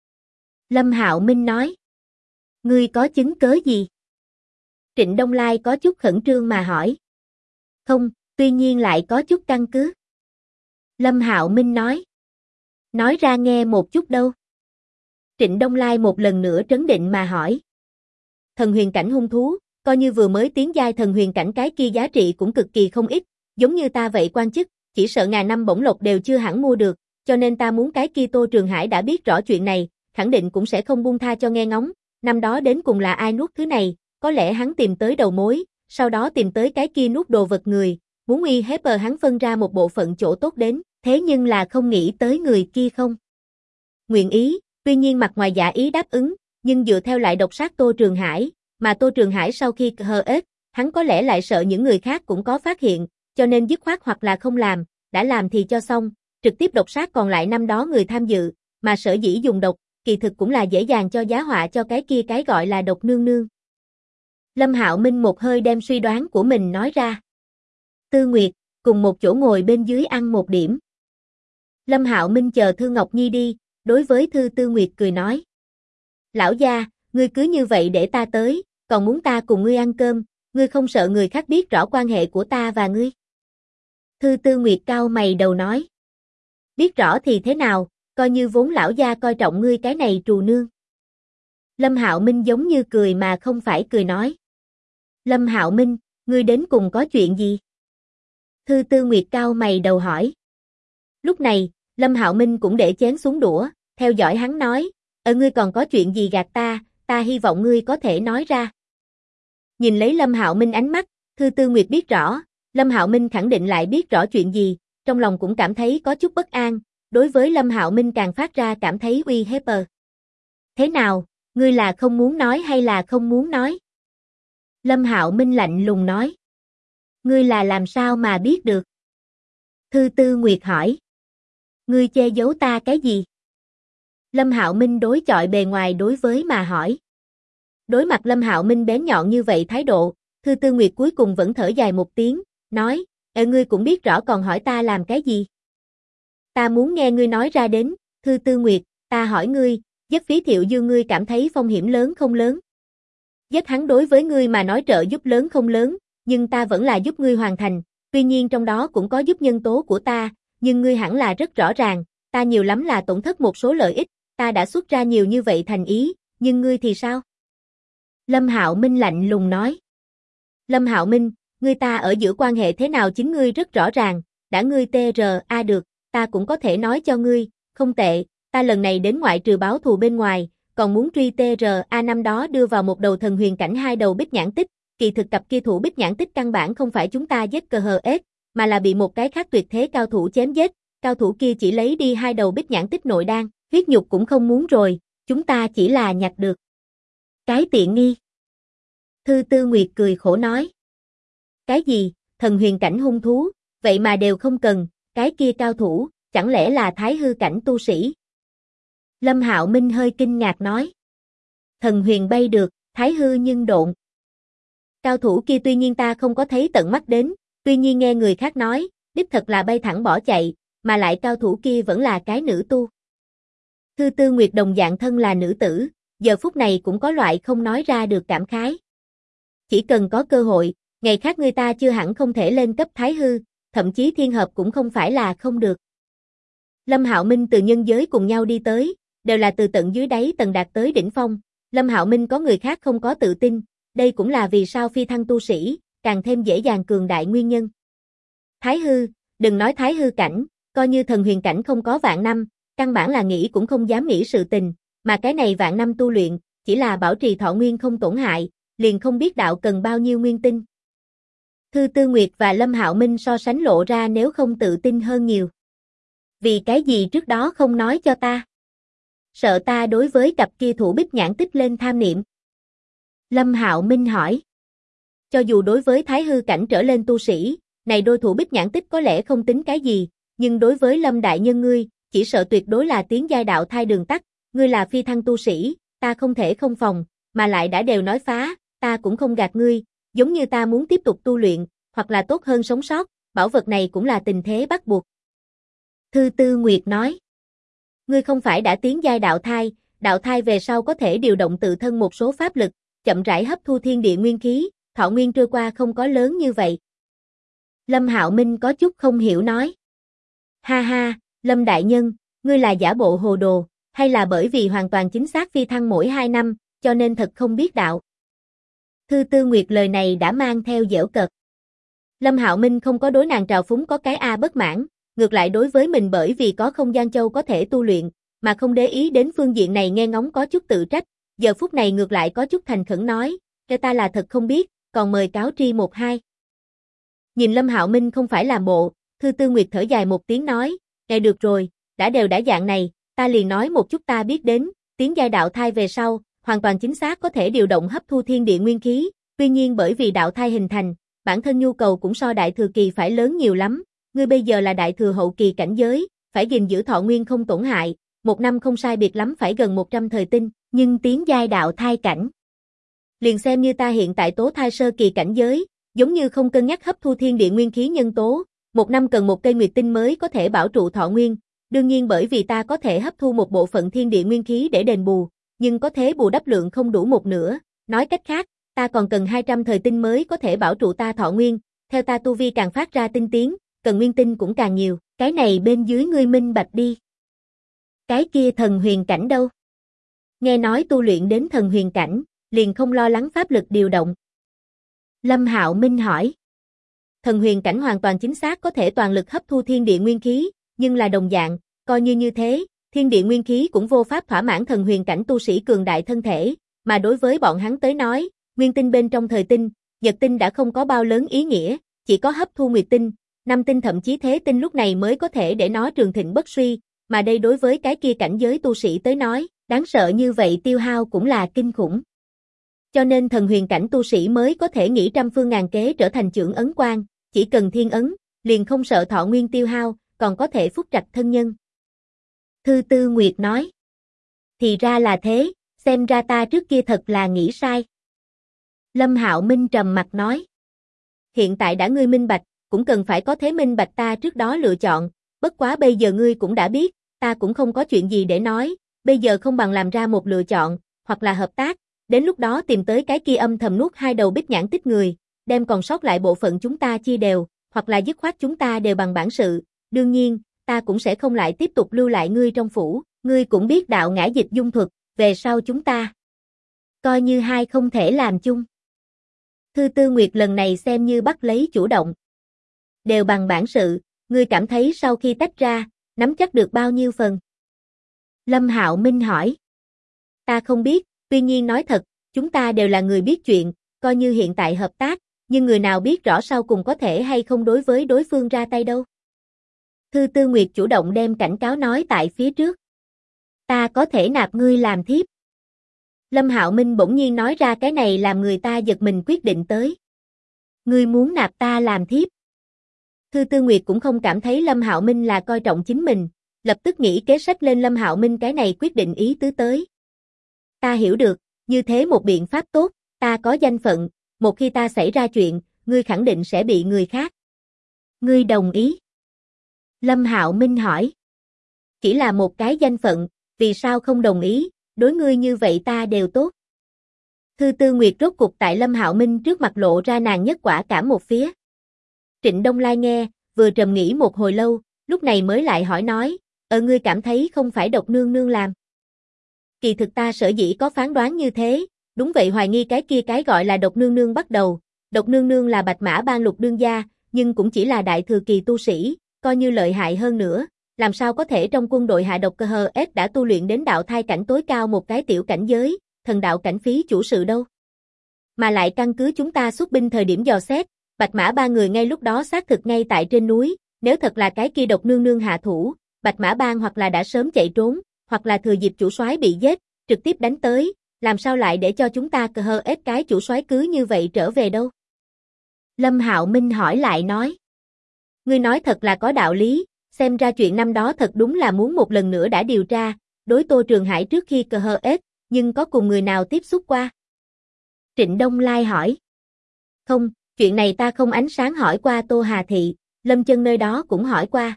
Lâm Hạo Minh nói. Ngươi có chứng cớ gì? Trịnh Đông Lai có chút khẩn trương mà hỏi. Không, tuy nhiên lại có chút căn cứ. Lâm Hạo Minh nói. Nói ra nghe một chút đâu. Trịnh Đông Lai một lần nữa trấn định mà hỏi. Thần huyền cảnh hung thú, coi như vừa mới tiến giai thần huyền cảnh cái kia giá trị cũng cực kỳ không ít, giống như ta vậy quan chức, chỉ sợ ngàn năm bổng lộc đều chưa hẳn mua được, cho nên ta muốn cái kia Tô Trường Hải đã biết rõ chuyện này, khẳng định cũng sẽ không buông tha cho nghe ngóng, năm đó đến cùng là ai nuốt thứ này, có lẽ hắn tìm tới đầu mối, sau đó tìm tới cái kia nuốt đồ vật người, muốn uy hiếp hắn phân ra một bộ phận chỗ tốt đến, thế nhưng là không nghĩ tới người kia không. Nguyện ý, tuy nhiên mặt ngoài giả ý đáp ứng, nhưng dựa theo lại độc sát Tô Trường Hải, mà Tô Trường Hải sau khi hờ ếch, hắn có lẽ lại sợ những người khác cũng có phát hiện, cho nên dứt khoát hoặc là không làm, đã làm thì cho xong, trực tiếp độc sát còn lại năm đó người tham dự, mà sở dĩ dùng độc, kỳ thực cũng là dễ dàng cho giá họa cho cái kia cái gọi là độc nương nương. Lâm Hạo Minh một hơi đem suy đoán của mình nói ra. Tư Nguyệt, cùng một chỗ ngồi bên dưới ăn một điểm. Lâm Hạo Minh chờ Thư Ngọc Nhi đi, đối với Thư Tư Nguyệt cười nói. Lão gia, ngươi cứ như vậy để ta tới, còn muốn ta cùng ngươi ăn cơm, ngươi không sợ người khác biết rõ quan hệ của ta và ngươi. Thư Tư Nguyệt cao mày đầu nói. Biết rõ thì thế nào, coi như vốn lão gia coi trọng ngươi cái này trù nương. Lâm Hạo Minh giống như cười mà không phải cười nói. Lâm Hạo Minh, ngươi đến cùng có chuyện gì? Thư Tư Nguyệt cao mày đầu hỏi. Lúc này, Lâm Hạo Minh cũng để chén xuống đũa, theo dõi hắn nói, ngươi còn có chuyện gì gạt ta hy vọng ngươi có thể nói ra. Nhìn lấy Lâm Hạo Minh ánh mắt, Thư Tư Nguyệt biết rõ, Lâm Hạo Minh khẳng định lại biết rõ chuyện gì, trong lòng cũng cảm thấy có chút bất an, đối với Lâm Hạo Minh càng phát ra cảm thấy uy hiếp. Thế nào, ngươi là không muốn nói hay là không muốn nói? Lâm Hạo Minh lạnh lùng nói. Ngươi là làm sao mà biết được? Thư Tư Nguyệt hỏi. Ngươi che giấu ta cái gì? Lâm Hạo Minh đối chọi bề ngoài đối với mà hỏi. Đối mặt Lâm Hạo Minh bén nhọn như vậy thái độ, Thư Tư Nguyệt cuối cùng vẫn thở dài một tiếng, nói, ngươi cũng biết rõ còn hỏi ta làm cái gì? Ta muốn nghe ngươi nói ra đến, Thư Tư Nguyệt, ta hỏi ngươi, giết Phí Thiệu Dương ngươi cảm thấy phong hiểm lớn không lớn? Giết hắn đối với ngươi mà nói trợ giúp lớn không lớn, nhưng ta vẫn là giúp ngươi hoàn thành, tuy nhiên trong đó cũng có giúp nhân tố của ta, nhưng ngươi hẳn là rất rõ ràng, ta nhiều lắm là tổn thất một số lợi ích, ta đã xuất ra nhiều như vậy thành ý, nhưng ngươi thì sao? Lâm Hạo Minh lạnh lùng nói. Lâm Hạo Minh, ngươi ta ở giữa quan hệ thế nào chính ngươi rất rõ ràng, đã ngươi TRA được, ta cũng có thể nói cho ngươi, không tệ, ta lần này đến ngoại trừ báo thù bên ngoài, còn muốn truy TRA năm đó đưa vào một đầu thần huyền cảnh hai đầu bích nhãn tích, kỳ thực cặp kia thủ bích nhãn tích căn bản không phải chúng ta giết CHS, mà là bị một cái khác tuyệt thế cao thủ chém giết, cao thủ kia chỉ lấy đi hai đầu bích nhãn tích nội đan, huyết nhục cũng không muốn rồi, chúng ta chỉ là nhặt được. Cái tiện nghi. Thư Tư Nguyệt cười khổ nói. Cái gì, thần huyền cảnh hung thú, vậy mà đều không cần, cái kia cao thủ, chẳng lẽ là thái hư cảnh tu sĩ? Lâm Hạo Minh hơi kinh ngạc nói. Thần huyền bay được, thái hư nhưng độn. Cao thủ kia tuy nhiên ta không có thấy tận mắt đến, tuy nhiên nghe người khác nói, đích thật là bay thẳng bỏ chạy, mà lại cao thủ kia vẫn là cái nữ tu. Thư Tư Nguyệt đồng dạng thân là nữ tử, giờ phút này cũng có loại không nói ra được cảm khái. Chỉ cần có cơ hội, ngày khác người ta chưa hẳn không thể lên cấp thái hư, thậm chí thiên hợp cũng không phải là không được. Lâm Hạo Minh từ nhân giới cùng nhau đi tới, đều là từ tận dưới đáy tầng đạt tới đỉnh phong. Lâm Hạo Minh có người khác không có tự tin, đây cũng là vì sao phi thăng tu sĩ, càng thêm dễ dàng cường đại nguyên nhân. Thái hư, đừng nói thái hư cảnh, coi như thần huyền cảnh không có vạn năm, căn bản là nghĩ cũng không dám nghĩ sự tình, mà cái này vạn năm tu luyện, chỉ là bảo trì thọ nguyên không tổn hại, liền không biết đạo cần bao nhiêu nguyên tinh. Thư Tư Nguyệt và Lâm Hạo Minh so sánh lộ ra nếu không tự tin hơn nhiều. Vì cái gì trước đó không nói cho ta? Sợ ta đối với cặp kia thủ bích nhãn tích lên tham niệm. Lâm Hạo Minh hỏi. Cho dù đối với thái hư cảnh trở lên tu sĩ, này đôi thủ bích nhãn tích có lẽ không tính cái gì, nhưng đối với Lâm đại nhân ngươi, chỉ sợ tuyệt đối là tiến giai đạo thai đường tắt, ngươi là phi thăng tu sĩ, ta không thể không phòng, mà lại đã đều nói phá, ta cũng không gạt ngươi, giống như ta muốn tiếp tục tu luyện, hoặc là tốt hơn sống sót, bảo vật này cũng là tình thế bắt buộc. Thư Tư Nguyệt nói. Ngươi không phải đã tiến giai đạo thai về sau có thể điều động tự thân một số pháp lực, chậm rãi hấp thu thiên địa nguyên khí, thọ nguyên trôi qua không có lớn như vậy. Lâm Hạo Minh có chút không hiểu nói. Ha ha, Lâm đại nhân, ngươi là giả bộ hồ đồ, hay là bởi vì hoàn toàn chính xác phi thăng mỗi 2 năm, cho nên thật không biết đạo. Thư Tư Nguyệt lời này đã mang theo giễu cợt. Lâm Hạo Minh không có đối nàng trào phúng có cái bất mãn, ngược lại đối với mình bởi vì có không gian châu có thể tu luyện, mà không để ý đến phương diện này nghe ngóng có chút tự trách, giờ phút này ngược lại có chút thành khẩn nói, cho ta là thật không biết, còn mời cáo tri một hai. Nhìn Lâm Hạo Minh không phải làm bộ, Thư Tư Nguyệt thở dài một tiếng nói, nghe được rồi, đã dạng này, ta liền nói một chút ta biết đến, tiến giai đạo thai về sau, hoàn toàn chính xác có thể điều động hấp thu thiên địa nguyên khí, tuy nhiên bởi vì đạo thai hình thành, bản thân nhu cầu cũng so đại thừa kỳ phải lớn nhiều lắm, ngươi bây giờ là đại thừa hậu kỳ cảnh giới, phải gìn giữ thọ nguyên không tổn hại, 1 năm không sai biệt lắm phải gần 100 thời tinh, nhưng tiến giai đạo thai cảnh. Liền xem như ta hiện tại tố thai sơ kỳ cảnh giới, giống như không cân nhắc hấp thu thiên địa nguyên khí nhân tố, 1 năm cần một cây nguyệt tinh mới có thể bảo trụ thọ nguyên, đương nhiên bởi vì ta có thể hấp thu một bộ phận thiên địa nguyên khí để đền bù, nhưng có thế bù đắp lượng không đủ một nửa, nói cách khác, ta còn cần 200 thời tinh mới có thể bảo trụ ta thọ nguyên, theo ta tu vi càng phát ra tinh tiến, cần nguyên tinh cũng càng nhiều, cái này bên dưới ngươi minh bạch đi. Cái kia thần huyền cảnh đâu? Nghe nói tu luyện đến thần huyền cảnh, liền không lo lắng pháp lực điều động. Lâm Hạo Minh hỏi. Thần huyền cảnh hoàn toàn chính xác có thể toàn lực hấp thu thiên địa nguyên khí, nhưng là đồng dạng, coi như thế, thiên địa nguyên khí cũng vô pháp thỏa mãn thần huyền cảnh tu sĩ cường đại thân thể, mà đối với bọn hắn tới nói, nguyên tinh bên trong thời tinh, nhật tinh đã không có bao lớn ý nghĩa, chỉ có hấp thu nguyệt tinh, năm tinh thậm chí thế tinh lúc này mới có thể để nó trường thịnh bất suy, mà đây đối với cái kia cảnh giới tu sĩ tới nói, đáng sợ như vậy tiêu hao cũng là kinh khủng. Cho nên thần huyền cảnh tu sĩ mới có thể nghĩ trăm phương ngàn kế trở thành trưởng ấn quan, chỉ cần thiên ấn, liền không sợ thọ nguyên tiêu hao, còn có thể phúc trạch thân nhân. Thư Tư Nguyệt nói. Thì ra là thế, xem ra ta trước kia thật là nghĩ sai. Lâm Hạo Minh trầm mặt nói. Hiện tại đã ngươi minh bạch, cũng cần phải có thế minh bạch ta trước đó lựa chọn, bất quá bây giờ ngươi cũng đã biết, ta cũng không có chuyện gì để nói, bây giờ không bằng làm ra một lựa chọn, hoặc là hợp tác, Đến lúc đó tìm tới cái kia âm thầm nuốt hai đầu bích nhãn tích người, đem còn sót lại bộ phận chúng ta chia đều, hoặc là dứt khoát chúng ta đều bằng bản sự, đương nhiên, ta cũng sẽ không lại tiếp tục lưu lại ngươi trong phủ, ngươi cũng biết đạo ngã dịch dung thuật, về sau chúng ta coi như hai không thể làm chung. Thư Tư Nguyệt lần này xem như bắt lấy chủ động. Đều bằng bản sự, ngươi cảm thấy sau khi tách ra, nắm chắc được bao nhiêu phần? Lâm Hạo Minh hỏi. Ta không biết, tuy nhiên nói thật, chúng ta đều là người biết chuyện, coi như hiện tại hợp tác, nhưng người nào biết rõ sau cùng có thể hay không đối với đối phương ra tay đâu. Thư Tư Nguyệt chủ động đem cảnh cáo nói tại phía trước. Ta có thể nạp ngươi làm thiếp. Lâm Hạo Minh bỗng nhiên nói ra cái này làm người ta giật mình quyết định tới. Ngươi muốn nạp ta làm thiếp. Thư Tư Nguyệt cũng không cảm thấy Lâm Hạo Minh là coi trọng chính mình, lập tức nghĩ kế sách lên Lâm Hạo Minh cái này quyết định ý tứ tới. Ta hiểu được, như thế một biện pháp tốt, ta có danh phận, một khi ta xảy ra chuyện, ngươi khẳng định sẽ bị người khác. Ngươi đồng ý? Lâm Hạo Minh hỏi. Chỉ là một cái danh phận, vì sao không đồng ý, đối ngươi như vậy ta đều tốt. Thư Tư Nguyệt rốt cục tại Lâm Hạo Minh trước mặt lộ ra nàng nhất quả cảm một phía. Trịnh Đông Lai nghe, vừa trầm nghĩ một hồi lâu, lúc này mới lại hỏi nói, ngươi cảm thấy không phải Độc Nương Nương làm. Kỳ thực ta sở dĩ có phán đoán như thế, đúng vậy hoài nghi cái kia cái gọi là Độc Nương Nương bắt đầu, Độc Nương Nương là Bạch Mã Bang Lục đương gia, nhưng cũng chỉ là đại thừa kỳ tu sĩ, coi như lợi hại hơn nữa, làm sao có thể trong quân đội hạ độc cơ hờ S đã tu luyện đến đạo thai cảnh tối cao một cái tiểu cảnh giới, thần đạo cảnh phí chủ sự đâu. Mà lại căn cứ chúng ta xuất binh thời điểm dò xét, Bạch Mã ba người ngay lúc đó xác thực ngay tại trên núi, nếu thật là cái kia Độc Nương Nương hạ thủ, Bạch Mã Bang hoặc là đã sớm chạy trốn, hoặc là thừa dịp chủ soái bị giết, trực tiếp đánh tới, làm sao lại để cho chúng ta cơ hờ ép cái chủ soái cứ như vậy trở về đâu? Lâm Hạo Minh hỏi lại nói. Ngươi nói thật là có đạo lý, xem ra chuyện năm đó thật đúng là muốn một lần nữa đã điều tra, đối Tô Trường Hải trước khi cơ hờ ép, nhưng có cùng người nào tiếp xúc qua? Trịnh Đông Lai hỏi. Không, chuyện này ta không ánh sáng hỏi qua Tô Hà Thị, Lâm Chân nơi đó cũng hỏi qua.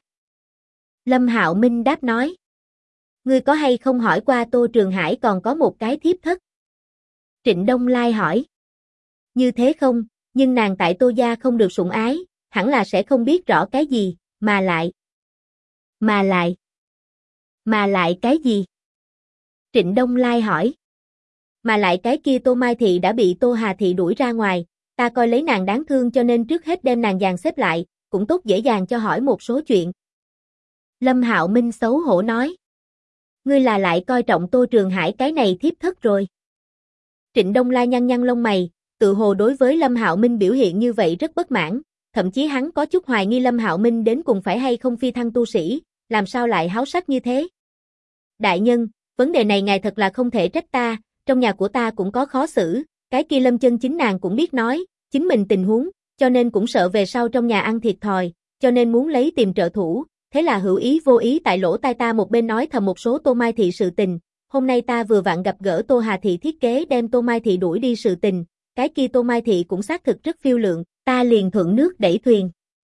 Lâm Hạo Minh đáp nói. Ngươi có hay không hỏi qua Tô Trường Hải còn có một cái thiếp thất? Trịnh Đông Lai hỏi. Như thế không, nhưng nàng tại Tô gia không được sủng ái, hẳn là sẽ không biết rõ cái gì, mà lại cái gì? Trịnh Đông Lai hỏi. Mà lại cái kia Tô Mai Thị đã bị Tô Hà Thị đuổi ra ngoài, ta coi lấy nàng đáng thương cho nên trước hết đem nàng dàn xếp lại, cũng tốt dễ dàng cho hỏi một số chuyện. Lâm Hạo Minh xấu hổ nói. Ngươi là lại coi trọng Tô Trường Hải cái này thiếp thất rồi. Trịnh Đông Lai nhăn nhăn lông mày, tự hồ đối với Lâm Hạo Minh biểu hiện như vậy rất bất mãn, thậm chí hắn có chút hoài nghi Lâm Hạo Minh đến cùng phải hay không phi thăng tu sĩ, làm sao lại háo sắc như thế. Đại nhân, vấn đề này ngài thật là không thể trách ta, trong nhà của ta cũng có khó xử, cái kia Lâm Chân chính nàng cũng biết nói, chính mình tình huống, cho nên cũng sợ về sau trong nhà ăn thiệt thòi, cho nên muốn lấy tìm trợ thủ, thế là hữu ý vô ý tại lỗ tai ta một bên nói thầm một số Tô Mai Thị sự tình, hôm nay ta vừa vặn gặp gỡ Tô Hà Thị thiết kế đem Tô Mai Thị đuổi đi sự tình, cái kia Tô Mai Thị cũng xác thực rất phiêu lượng, ta liền thuận nước đẩy thuyền.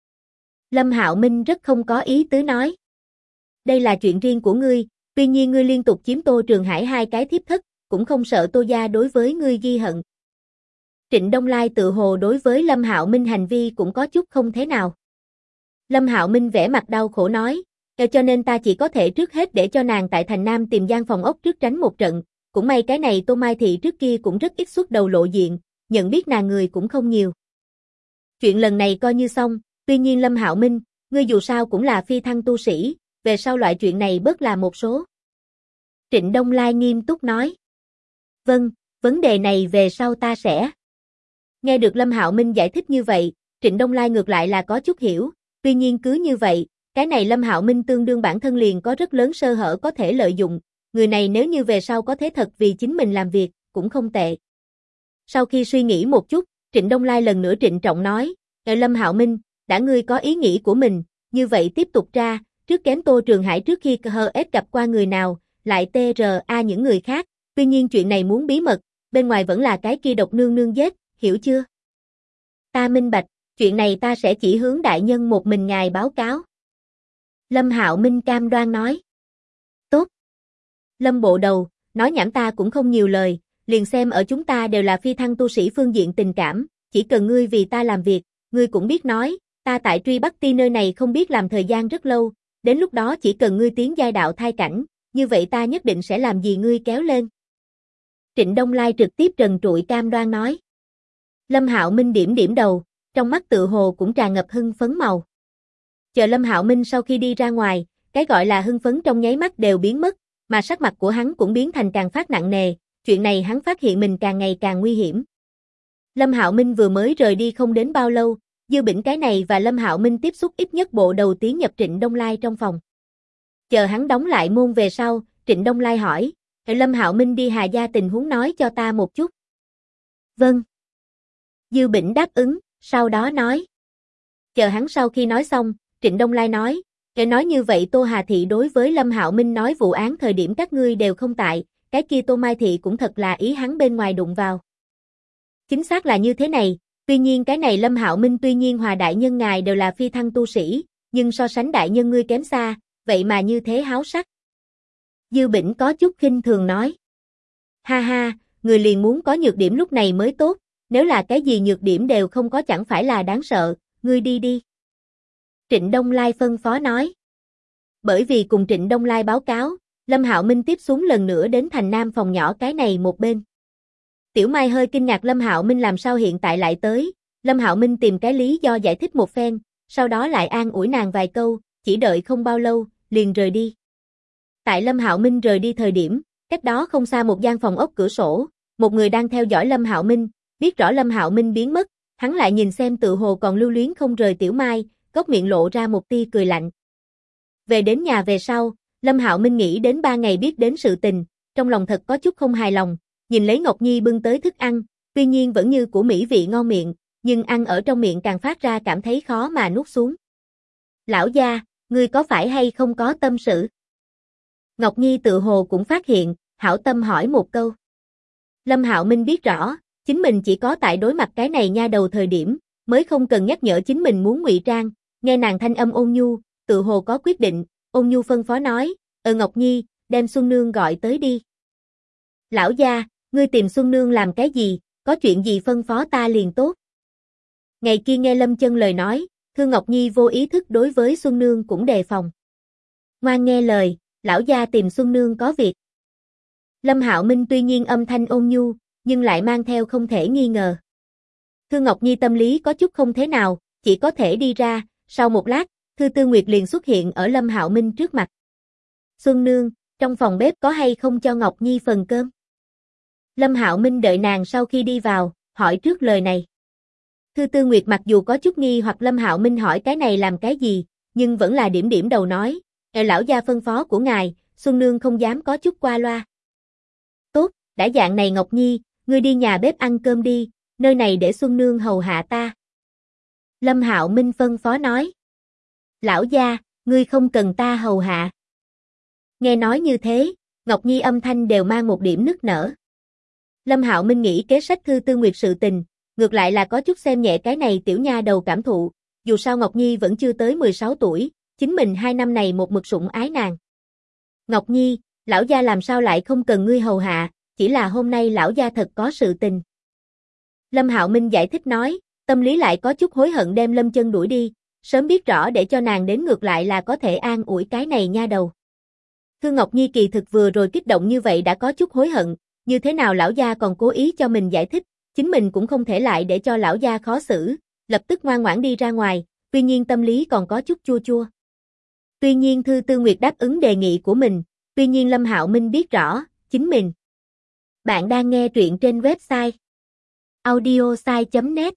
Lâm Hạo Minh rất không có ý tứ nói. Đây là chuyện riêng của ngươi, tuy nhiên ngươi liên tục chiếm Tô Trường Hải hai cái thiếp thất, cũng không sợ Tô gia đối với ngươi ghi hận. Trịnh Đông Lai tự hồ đối với Lâm Hạo Minh hành vi cũng có chút không thế nào. Lâm Hạo Minh vẻ mặt đau khổ nói, cho nên ta chỉ có thể trước hết để cho nàng tại thành Nam tìm gian phòng ốc trước tránh một trận, cũng may cái này Tô Mai Thị trước kia cũng rất ít xuất đầu lộ diện, nhận biết nàng người cũng không nhiều. Chuyện lần này coi như xong, tuy nhiên Lâm Hạo Minh, ngươi dù sao cũng là phi thăng tu sĩ, về sau loại chuyện này bớt là một số. Trịnh Đông Lai nghiêm túc nói. Vâng, vấn đề này về sau ta sẽ. Nghe được Lâm Hạo Minh giải thích như vậy, Trịnh Đông Lai ngược lại là có chút hiểu, tuy nhiên cứ như vậy, cái này Lâm Hạo Minh tương đương bản thân liền có rất lớn sơ hở có thể lợi dụng, người này nếu như về sau có thế thật vì chính mình làm việc, cũng không tệ. Sau khi suy nghĩ một chút, Trịnh Đông Lai lần nữa trịnh trọng nói, Lâm Hạo Minh, đã ngươi có ý nghĩ của mình, như vậy tiếp tục ra, trước kém Tô Trường Hải trước khi HS gặp qua người nào, lại TRA những người khác, tuy nhiên chuyện này muốn bí mật, bên ngoài vẫn là cái kia Độc Nương Nương giết, hiểu chưa? Ta minh bạch, chuyện này ta sẽ chỉ hướng đại nhân một mình ngài báo cáo. Lâm Hạo Minh cam đoan nói. Tốt. Lâm bộ đầu, nói nhảm ta cũng không nhiều lời, liền xem ở chúng ta đều là phi thăng tu sĩ phương diện tình cảm, chỉ cần ngươi vì ta làm việc, ngươi cũng biết nói, ta tại Truy Bắc Ti nơi này không biết làm thời gian rất lâu, đến lúc đó chỉ cần ngươi tiến giai đạo thai cảnh, như vậy ta nhất định sẽ làm gì ngươi kéo lên. Trịnh Đông Lai trực tiếp trần trụi cam đoan nói. Lâm Hạo Minh điểm điểm đầu, trong mắt tự hồ cũng tràn ngập hưng phấn màu. Chờ Lâm Hạo Minh sau khi đi ra ngoài, cái gọi là hưng phấn trong nháy mắt đều biến mất, mà sắc mặt của hắn cũng biến thành càng phát nặng nề, chuyện này hắn phát hiện mình càng ngày càng nguy hiểm. Lâm Hạo Minh vừa mới rời đi không đến bao lâu, Dư Bỉnh cái này và Lâm Hạo Minh tiếp xúc ít nhất bộ đầu tiến nhập Trịnh Đông Lai trong phòng. Chờ hắn đóng lại môn về sau, Trịnh Đông Lai hỏi, Lâm Hạo Minh đi Hà Gia tình huống nói cho ta một chút. Vâng. Dư Bỉnh đáp ứng, sau đó nói. Chờ hắn sau khi nói xong, Trịnh Đông Lai nói, nói như vậy Tô Hà Thị đối với Lâm Hạo Minh nói vụ án thời điểm các ngươi đều không tại, cái kia Tô Mai Thị cũng thật là ý hắn bên ngoài đụng vào. Chính xác là như thế này, tuy nhiên cái này Lâm Hạo Minh tuy nhiên Hòa đại nhân ngài đều là phi thăng tu sĩ, nhưng so sánh đại nhân ngươi kém xa, vậy mà như thế háo sắc. Dư Bỉnh có chút khinh thường nói. Ha ha, người liền muốn có nhược điểm lúc này mới tốt, nếu là cái gì nhược điểm đều không có chẳng phải là đáng sợ, ngươi đi đi. Trịnh Đông Lai phân phó nói. Bởi vì cùng Trịnh Đông Lai báo cáo, Lâm Hạo Minh tiếp xuống lần nữa đến thành nam phòng nhỏ cái này một bên. Tiểu Mai hơi kinh ngạc Lâm Hạo Minh làm sao hiện tại lại tới, Lâm Hạo Minh tìm cái lý do giải thích một phen, sau đó lại an ủi nàng vài câu, chỉ đợi không bao lâu, liền rời đi. Tại Lâm Hạo Minh rời đi thời điểm, cách đó không xa một gian phòng ốc cửa sổ, một người đang theo dõi Lâm Hạo Minh, biết rõ Lâm Hạo Minh biến mất, hắn lại nhìn xem tự hồ còn lưu luyến không rời Tiểu Mai, góc miệng lộ ra một tia cười lạnh. Về đến nhà về sau, Lâm Hạo Minh nghĩ đến 3 ngày biết đến sự tình, trong lòng thật có chút không hài lòng, nhìn lấy Ngọc Nhi bưng tới thức ăn, tuy nhiên vẫn như của mỹ vị ngon miệng, nhưng ăn ở trong miệng càng phát ra cảm thấy khó mà nuốt xuống. Lão gia, ngươi có phải hay không có tâm sự? Ngọc Nhi tự hồ cũng phát hiện, hảo tâm hỏi một câu. Lâm Hạo Minh biết rõ, chính mình chỉ có tại đối mặt cái này nha đầu thời điểm, mới không cần nhắc nhở chính mình muốn ngụy trang, nghe nàng thanh âm ôn nhu, tự hồ có quyết định, ôn nhu phân phó nói, Ngọc Nhi, đem Xuân Nương gọi tới đi. Lão gia, ngươi tìm Xuân Nương làm cái gì, có chuyện gì phân phó ta liền tốt. Ngày kia nghe Lâm Chân lời nói, Thư Ngọc Nhi vô ý thức đối với Xuân Nương cũng đề phòng. Ngoan nghe lời, lão gia tìm Xuân Nương có việc. Lâm Hạo Minh tuy nhiên âm thanh ôn nhu, nhưng lại mang theo không thể nghi ngờ. Thư Ngọc Nhi tâm lý có chút không thế nào, chỉ có thể đi ra, sau một lát, Thư Tư Nguyệt liền xuất hiện ở Lâm Hạo Minh trước mặt. Xuân Nương, trong phòng bếp có hay không cho Ngọc Nhi phần cơm? Lâm Hạo Minh đợi nàng sau khi đi vào, hỏi trước lời này. Thư Tư Nguyệt mặc dù có chút nghi hoặc Lâm Hạo Minh hỏi cái này làm cái gì, nhưng vẫn là điểm điểm đầu nói, lão gia phân phó của ngài, Xuân Nương không dám có chút qua loa. Tốt, đã dạng này Ngọc Nhi, ngươi đi nhà bếp ăn cơm đi, nơi này để Xuân Nương hầu hạ ta. Lâm Hạo Minh phân phó nói. Lão gia, ngươi không cần ta hầu hạ. Nghe nói như thế, Ngọc Nhi âm thanh đều mang một điểm nức nở. Lâm Hạo Minh nghĩ kế sách Thư Tư Nguyệt sự tình, ngược lại là có chút xem nhẹ cái này tiểu nha đầu cảm thụ, dù sao Ngọc Nhi vẫn chưa tới 16 tuổi, chính mình 2 năm này một mực sủng ái nàng. Ngọc Nhi, lão gia làm sao lại không cần ngươi hầu hạ, chỉ là hôm nay lão gia thật có sự tình. Lâm Hạo Minh giải thích nói, tâm lý lại có chút hối hận đem Lâm Chân đuổi đi, sớm biết rõ để cho nàng đến ngược lại là có thể an ủi cái này nha đầu. Thư Ngọc Nhi kỳ thực vừa rồi kích động như vậy đã có chút hối hận, như thế nào lão gia còn cố ý cho mình giải thích, chính mình cũng không thể lại để cho lão gia khó xử, lập tức ngoan ngoãn đi ra ngoài, tuy nhiên tâm lý còn có chút chua chua. Tuy nhiên Thư Tư Nguyệt đáp ứng đề nghị của mình, tuy nhiên Lâm Hạo Minh biết rõ, chính mình. Bạn đang nghe truyện trên website audiosai.net.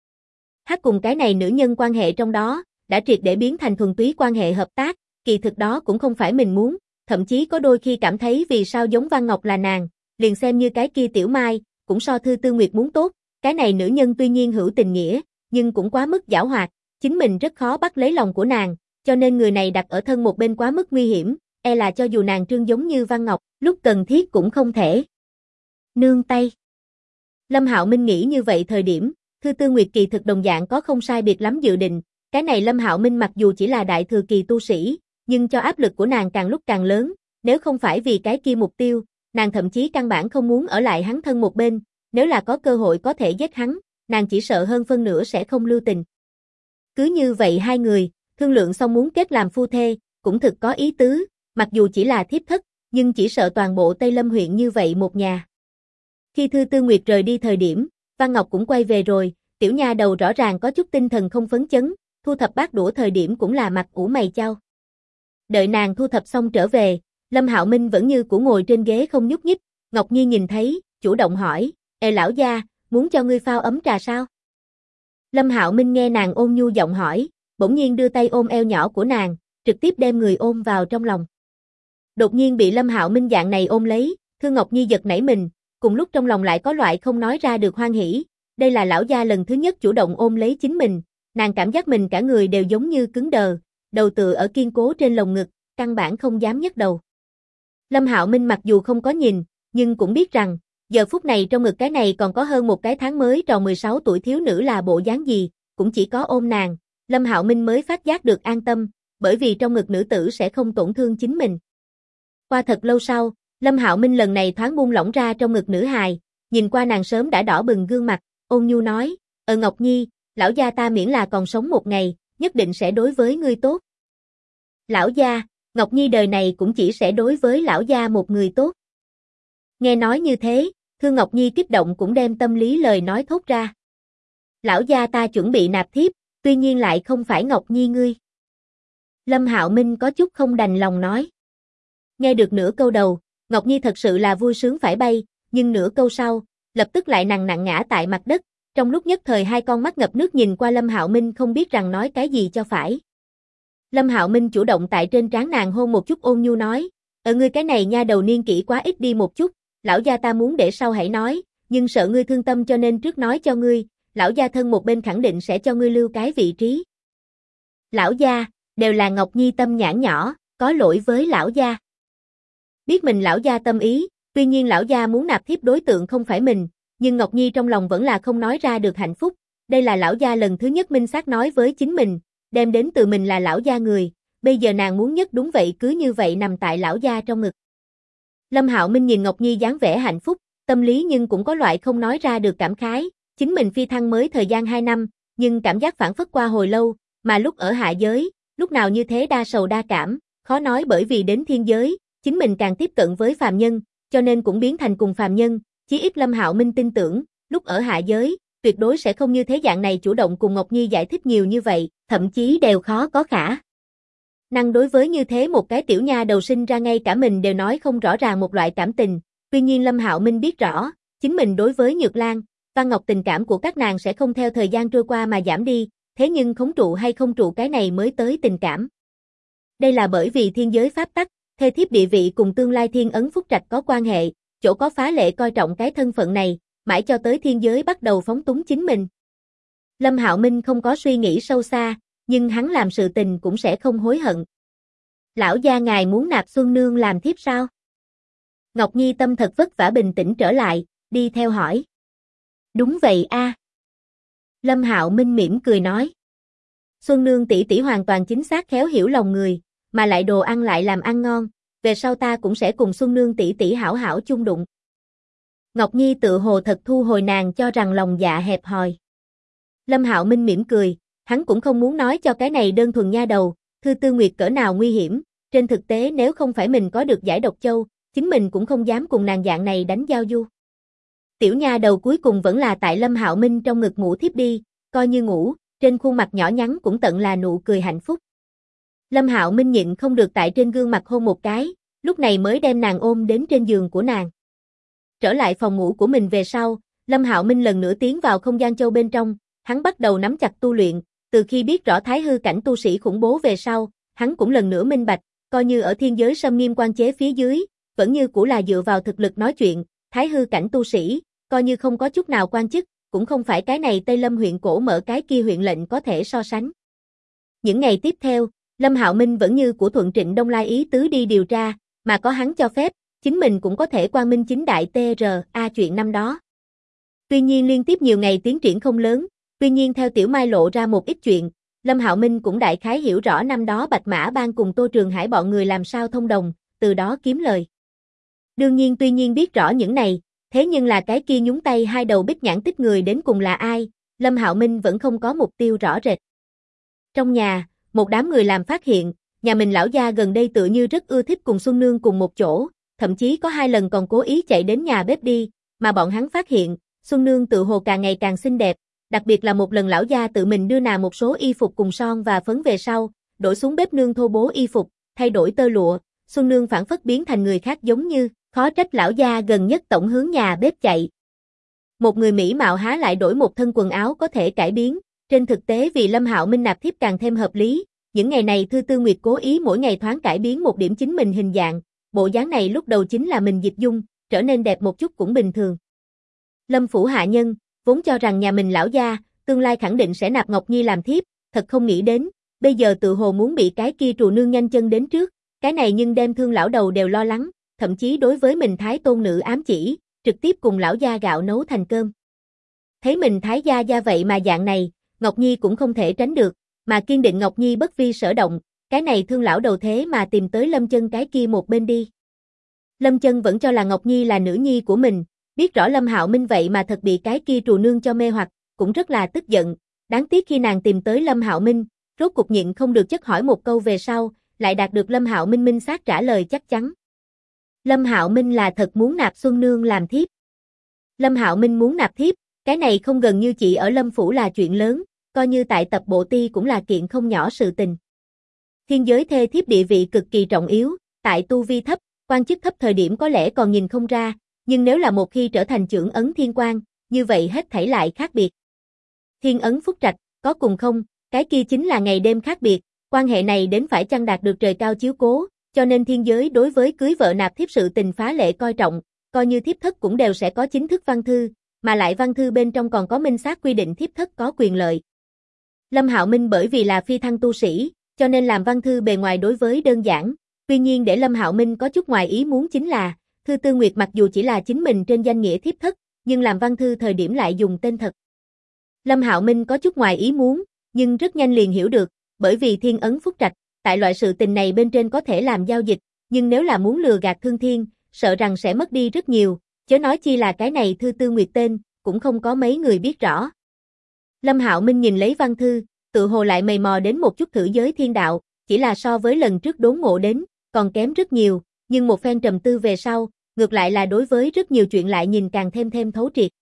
Cùng cái này nữ nhân quan hệ trong đó, đã triệt để biến thành thuần túy quan hệ hợp tác, kỳ thực đó cũng không phải mình muốn, thậm chí có đôi khi cảm thấy vì sao giống Văn Ngọc là nàng, liền xem như cái kia Tiểu Mai, cũng so Thư Tư Nguyệt muốn tốt, cái này nữ nhân tuy nhiên hữu tình nghĩa, nhưng cũng quá mức giảo hoạt, chính mình rất khó bắt lấy lòng của nàng, cho nên người này đặt ở thân một bên quá mức nguy hiểm, e là cho dù nàng trương giống như Văn Ngọc, lúc cần thiết cũng không thể nương tay. Lâm Hạo Minh nghĩ như vậy thời điểm, Thư Tư Nguyệt kỳ thực đồng dạng có không sai biệt lắm dự định, cái này Lâm Hạo Minh mặc dù chỉ là đại thừa kỳ tu sĩ, nhưng cho áp lực của nàng càng lúc càng lớn, nếu không phải vì cái kia mục tiêu, nàng thậm chí căn bản không muốn ở lại hắn thân một bên, nếu là có cơ hội có thể giết hắn, nàng chỉ sợ hơn phân nửa sẽ không lưu tình. Cứ như vậy hai người, thương lượng xong muốn kết làm phu thê, cũng thực có ý tứ, mặc dù chỉ là thiếp thất, nhưng chỉ sợ toàn bộ Tây Lâm huyện như vậy một nhà. Khi Thư Tư Nguyệt rời đi thời điểm, Văn Ngọc cũng quay về rồi, tiểu nha đầu rõ ràng có chút tinh thần không phấn chấn, thu thập bát đũa thời điểm cũng là mặt ủ mày chau. Đợi nàng thu thập xong trở về, Lâm Hạo Minh vẫn như cũ ngồi trên ghế không nhúc nhích, Ngọc Nhi nhìn thấy, chủ động hỏi, "Ê lão gia, muốn cho ngươi pha ấm trà sao?" Lâm Hạo Minh nghe nàng ôn nhu giọng hỏi, bỗng nhiên đưa tay ôm eo nhỏ của nàng, trực tiếp đem người ôm vào trong lòng. Đột nhiên bị Lâm Hạo Minh dạng này ôm lấy, Thương Ngọc Nhi giật nảy mình, cùng lúc trong lòng lại có loại không nói ra được hoan hỉ, đây là lão gia lần thứ nhất chủ động ôm lấy chính mình, nàng cảm giác mình cả người đều giống như cứng đờ, đầu tựa ở kiên cố trên lồng ngực, căn bản không dám nhấc đầu. Lâm Hạo Minh mặc dù không có nhìn, nhưng cũng biết rằng, giờ phút này trong ngực cái này còn có hơn một cái tháng mới tròn 16 tuổi thiếu nữ là bộ dáng gì, cũng chỉ có ôm nàng, Lâm Hạo Minh mới phát giác được an tâm, bởi vì trong ngực nữ tử sẽ không tổn thương chính mình. Qua thật lâu sau, Lâm Hạo Minh lần này thoáng buông lỏng ra trong ngực nữ hài, nhìn qua nàng sớm đã đỏ bừng gương mặt, ôn nhu nói, Ngọc Nhi, lão gia ta miễn là còn sống một ngày, nhất định sẽ đối với ngươi tốt. Lão gia, Ngọc Nhi đời này cũng chỉ sẽ đối với lão gia một người tốt. Nghe nói như thế, Thương Ngọc Nhi kích động cũng đem tâm lý lời nói thốt ra. Lão gia ta chuẩn bị nạp thiếp, tuy nhiên lại không phải Ngọc Nhi ngươi. Lâm Hạo Minh có chút không đành lòng nói. Nghe được nửa câu đầu, Ngọc Nhi thật sự là vui sướng phải bay, nhưng nửa câu sau, lập tức lại nặng nặng ngã tại mặt đất, trong lúc nhất thời hai con mắt ngập nước nhìn qua Lâm Hạo Minh không biết rằng nói cái gì cho phải. Lâm Hạo Minh chủ động tại trên trán nàng hôn một chút ôn nhu nói, ngươi cái này nha đầu niên kỷ quá ít đi một chút, lão gia ta muốn để sau hãy nói, nhưng sợ ngươi thương tâm cho nên trước nói cho ngươi, lão gia thân một bên khẳng định sẽ cho ngươi lưu cái vị trí. Lão gia, đều là Ngọc Nhi tâm nhãn nhỏ, có lỗi với lão gia. Biết mình lão gia tâm ý, tuy nhiên lão gia muốn nạp thiếp đối tượng không phải mình, nhưng Ngọc Nhi trong lòng vẫn là không nói ra được hạnh phúc, đây là lão gia lần thứ nhất minh xác nói với chính mình, đem đến từ mình là lão gia người, bây giờ nàng muốn nhất đúng vậy cứ như vậy nằm tại lão gia trong ngực. Lâm Hạo Minh nhìn Ngọc Nhi dáng vẻ hạnh phúc, tâm lý nhưng cũng có loại không nói ra được cảm khái, chính mình phi thăng mới thời gian 2 năm, nhưng cảm giác phản phất qua hồi lâu, mà lúc ở hạ giới, lúc nào như thế đa sầu đa cảm, khó nói bởi vì đến thiên giới, chính mình càng tiếp cận với phàm nhân, cho nên cũng biến thành cùng phàm nhân, chí ít Lâm Hạo Minh tin tưởng, lúc ở hạ giới, tuyệt đối sẽ không như thế dạng này chủ động cùng Ngọc Nhi giải thích nhiều như vậy, thậm chí đều khó có khả năng đối với như thế một cái tiểu nha đầu sinh ra ngay cả mình đều nói không rõ ràng một loại cảm tình, tuy nhiên Lâm Hạo Minh biết rõ, chính mình đối với Nhược Lan, Văn Ngọc tình cảm của các nàng sẽ không theo thời gian trôi qua mà giảm đi, thế nhưng khống trụ hay không trụ cái này mới tới tình cảm. Đây là bởi vì thiên giới pháp tắc, thê thiếp địa vị cùng tương lai thiên ấn phúc trạch có quan hệ, chỗ có phá lệ coi trọng cái thân phận này, mãi cho tới thiên giới bắt đầu phóng túng chính mình. Lâm Hạo Minh không có suy nghĩ sâu xa, nhưng hắn làm sự tình cũng sẽ không hối hận. Lão gia ngài muốn nạp Xuân Nương làm thiếp sao? Ngọc Nhi tâm thật vất vả bình tĩnh trở lại, đi theo hỏi. Đúng vậy a. Lâm Hạo Minh mỉm cười nói. Xuân Nương tỷ tỷ hoàn toàn chính xác khéo hiểu lòng người, mà lại đồ ăn lại làm ăn ngon, về sau ta cũng sẽ cùng Xuân Nương tỷ tỷ hảo hảo chung đụng. Ngọc Nhi tự hồ thật thu hồi nàng cho rằng lòng dạ hẹp hòi. Lâm Hạo Minh mỉm cười, hắn cũng không muốn nói cho cái này đơn thuần nha đầu, Thư Tư Nguyệt cỡ nào nguy hiểm, trên thực tế nếu không phải mình có được giải độc châu, chính mình cũng không dám cùng nàng dạng này đánh giao du. Tiểu nha đầu cuối cùng vẫn là tại Lâm Hạo Minh trong ngực ngủ thiếp đi, coi như ngủ, trên khuôn mặt nhỏ nhắn cũng tận là nụ cười hạnh phúc. Lâm Hạo Minh nhịn không được tại trên gương mặt hôn một cái, lúc này mới đem nàng ôm đến trên giường của nàng. Trở lại phòng ngủ của mình về sau, Lâm Hạo Minh lần nữa tiến vào không gian châu bên trong, hắn bắt đầu nắm chặt tu luyện, từ khi biết rõ thái hư cảnh tu sĩ khủng bố về sau, hắn cũng lần nữa minh bạch, coi như ở thiên giới xâm nghiêm quan chế phía dưới, vẫn như cũ là dựa vào thực lực nói chuyện, thái hư cảnh tu sĩ, coi như không có chút nào quan chức, cũng không phải cái này Tây Lâm huyện cổ mở cái kia huyện lệnh có thể so sánh. Những ngày tiếp theo, Lâm Hạo Minh vẫn như của Thuận Trịnh Đông Lai ý tứ đi điều tra, mà có hắn cho phép, chính mình cũng có thể quang minh chính đại TRA chuyện năm đó. Tuy nhiên liên tiếp nhiều ngày tiến triển không lớn, tuy nhiên theo Tiểu Mai lộ ra một ít chuyện, Lâm Hạo Minh cũng đại khái hiểu rõ năm đó Bạch Mã Bang cùng Tô Trường Hải bọn người làm sao thông đồng, từ đó kiếm lời. Đương nhiên tuy nhiên biết rõ những này, thế nhưng là cái kia nhúng tay hai đầu bích nhãn tích người đến cùng là ai, Lâm Hạo Minh vẫn không có mục tiêu rõ rệt. Trong nhà, một đám người làm phát hiện, nhà mình lão gia gần đây tựa như rất ưa thích cùng Xuân Nương cùng một chỗ, thậm chí có 2 lần còn cố ý chạy đến nhà bếp đi, mà bọn hắn phát hiện, Xuân Nương tự hồ càng ngày càng xinh đẹp, đặc biệt là một lần lão gia tự mình đưa nàng một số y phục cùng son và phấn về sau, đổi xuống bếp nương thô bố y phục, thay đổi tơ lụa, Xuân Nương phản phất biến thành người khác giống như, khó trách lão gia gần nhất tổng hướng nhà bếp chạy. Một người mỹ mạo há lại đổi một thân quần áo có thể cải biến, trên thực tế vì Lâm Hạo Minh nạp thiếp càng thêm hợp lý, những ngày này Thư Tư Nguyệt cố ý mỗi ngày thoáng cải biến một điểm chính mình hình dạng, bộ dáng này lúc đầu chính là mình dịch dung, trở nên đẹp một chút cũng bình thường. Lâm phủ hạ nhân, vốn cho rằng nhà mình lão gia, tương lai khẳng định sẽ nạp Ngọc Nhi làm thiếp, thật không nghĩ đến, bây giờ tự hồ muốn bị cái kia trù nương nhanh chân đến trước, cái này nhưng đem Thương lão đầu đều lo lắng, thậm chí đối với mình thái tôn nữ ám chỉ, trực tiếp cùng lão gia gạo nấu thành cơm. Thấy mình thái gia gia vậy mà dạng này, Ngọc Nhi cũng không thể tránh được, mà kiên định Ngọc Nhi bất vi sở động, cái này Thương lão đầu thế mà tìm tới Lâm Chân cái kia một bên đi. Lâm Chân vẫn cho là Ngọc Nhi là nữ nhi của mình, biết rõ Lâm Hạo Minh vậy mà thật bị cái kia trù nương cho mê hoặc, cũng rất là tức giận, đáng tiếc khi nàng tìm tới Lâm Hạo Minh, rốt cục nhịn không được chất hỏi một câu về sau, lại đạt được Lâm Hạo Minh minh xác trả lời chắc chắn. Lâm Hạo Minh là thật muốn nạp Xuân Nương làm thiếp. Lâm Hạo Minh muốn nạp thiếp, cái này không gần như chỉ ở Lâm phủ là chuyện lớn, coi như tại tập bộ ti cũng là kiện không nhỏ sự tình. Thiên giới thê thiếp địa vị cực kỳ trọng yếu, tại tu vi thấp, quan chức thấp thời điểm có lẽ còn nhìn không ra, nhưng nếu là một khi trở thành trưởng ấn thiên quan, như vậy hết thảy lại khác biệt. Thiên ấn phúc trạch, có cùng không, cái kia chính là ngày đêm khác biệt, quan hệ này đến phải chăng đạt được trời cao chiếu cố, cho nên thiên giới đối với cưới vợ nạp thiếp sự tình phá lệ coi trọng, coi như thiếp thất cũng đều sẽ có chính thức văn thư, mà lại văn thư bên trong còn có minh xác quy định thiếp thất có quyền lợi. Lâm Hạo Minh bởi vì là phi thăng tu sĩ, cho nên làm văn thư bề ngoài đối với đơn giản, tuy nhiên để Lâm Hạo Minh có chút ngoài ý muốn chính là, Thư Tư Nguyệt mặc dù chỉ là chính mình trên danh nghĩa thiếp thất, nhưng làm văn thư thời điểm lại dùng tên thật. Lâm Hạo Minh có chút ngoài ý muốn, nhưng rất nhanh liền hiểu được, bởi vì thiên ấn phúc trạch, tại loại sự tình này bên trên có thể làm giao dịch, nhưng nếu là muốn lừa gạt Thương Thiên, sợ rằng sẽ mất đi rất nhiều, chớ nói chi là cái này Thư Tư Nguyệt tên, cũng không có mấy người biết rõ. Lâm Hạo Minh nhìn lấy văn thư, tự hồ lại mày mò đến một chút thử giới thiên đạo, chỉ là so với lần trước đốn ngộ đến, còn kém rất nhiều, nhưng một phen trầm tư về sau, ngược lại là đối với rất nhiều chuyện lại nhìn càng thêm thấu triệt.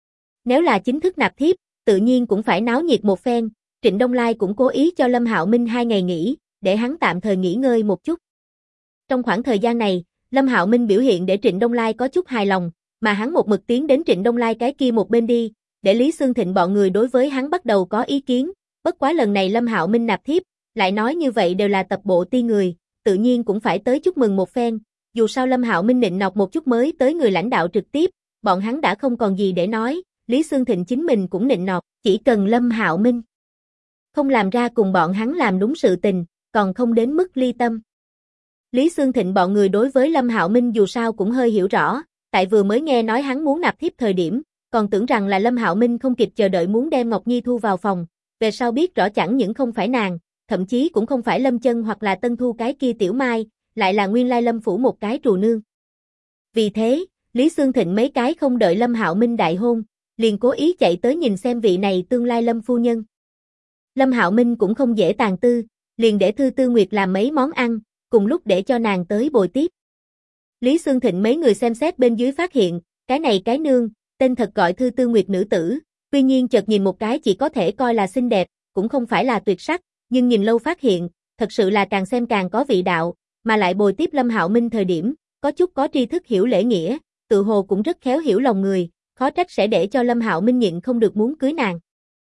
Nếu là chính thức nạp thiếp, tự nhiên cũng phải náo nhiệt một phen, Trịnh Đông Lai cũng cố ý cho Lâm Hạo Minh 2 ngày nghỉ, để hắn tạm thời nghỉ ngơi một chút. Trong khoảng thời gian này, Lâm Hạo Minh biểu hiện để Trịnh Đông Lai có chút hài lòng, mà hắn một mực tiến đến Trịnh Đông Lai cái kia một bên đi, để Lý Xương Thịnh bọn người đối với hắn bắt đầu có ý kiến, bất quá lần này Lâm Hạo Minh nạp thiếp, lại nói như vậy đều là tập bộ ti người, tự nhiên cũng phải tới chúc mừng một phen, dù sao Lâm Hạo Minh nịnh nọt một chút mới tới người lãnh đạo trực tiếp, bọn hắn đã không còn gì để nói, Lý Xương Thịnh chính mình cũng nịnh nọt, chỉ cần Lâm Hạo Minh không làm ra cùng bọn hắn làm đúng sự tình, còn không đến mức ly tâm. Lý Xương Thịnh bọn người đối với Lâm Hạo Minh dù sao cũng hơi hiểu rõ, tại vừa mới nghe nói hắn muốn nạp thiếp thời điểm, còn tưởng rằng là Lâm Hạo Minh không kịp chờ đợi muốn đem Ngọc Nhi thu vào phòng, về sau biết rõ chẳng những không phải nàng, thậm chí cũng không phải Lâm Chân hoặc là Tân Thu cái kia Tiểu Mai, lại là nguyên lai Lâm phủ một cái trù nương. Vì thế, Lý Xương Thịnh mấy cái không đợi Lâm Hạo Minh đại hôn, liền cố ý chạy tới nhìn xem vị này tương lai Lâm phu nhân. Lâm Hạo Minh cũng không dễ tàn tư, liền để Thư Tư Nguyệt làm mấy món ăn, cùng lúc để cho nàng tới bồi tiếp. Lý Xương Thịnh mấy người xem xét bên dưới phát hiện, cái này cái nương, tên thật gọi Thư Tư Nguyệt nữ tử, tuy nhiên chợt nhìn một cái chỉ có thể coi là xinh đẹp, cũng không phải là tuyệt sắc, nhưng nhìn lâu phát hiện, thật sự là càng xem càng có vị đạo, mà lại bồi tiếp Lâm Hạo Minh thời điểm, có chút có tri thức hiểu lễ nghĩa, tự hồ cũng rất khéo hiểu lòng người, khó trách sẽ để cho Lâm Hạo Minh nhịn không được muốn cưới nàng.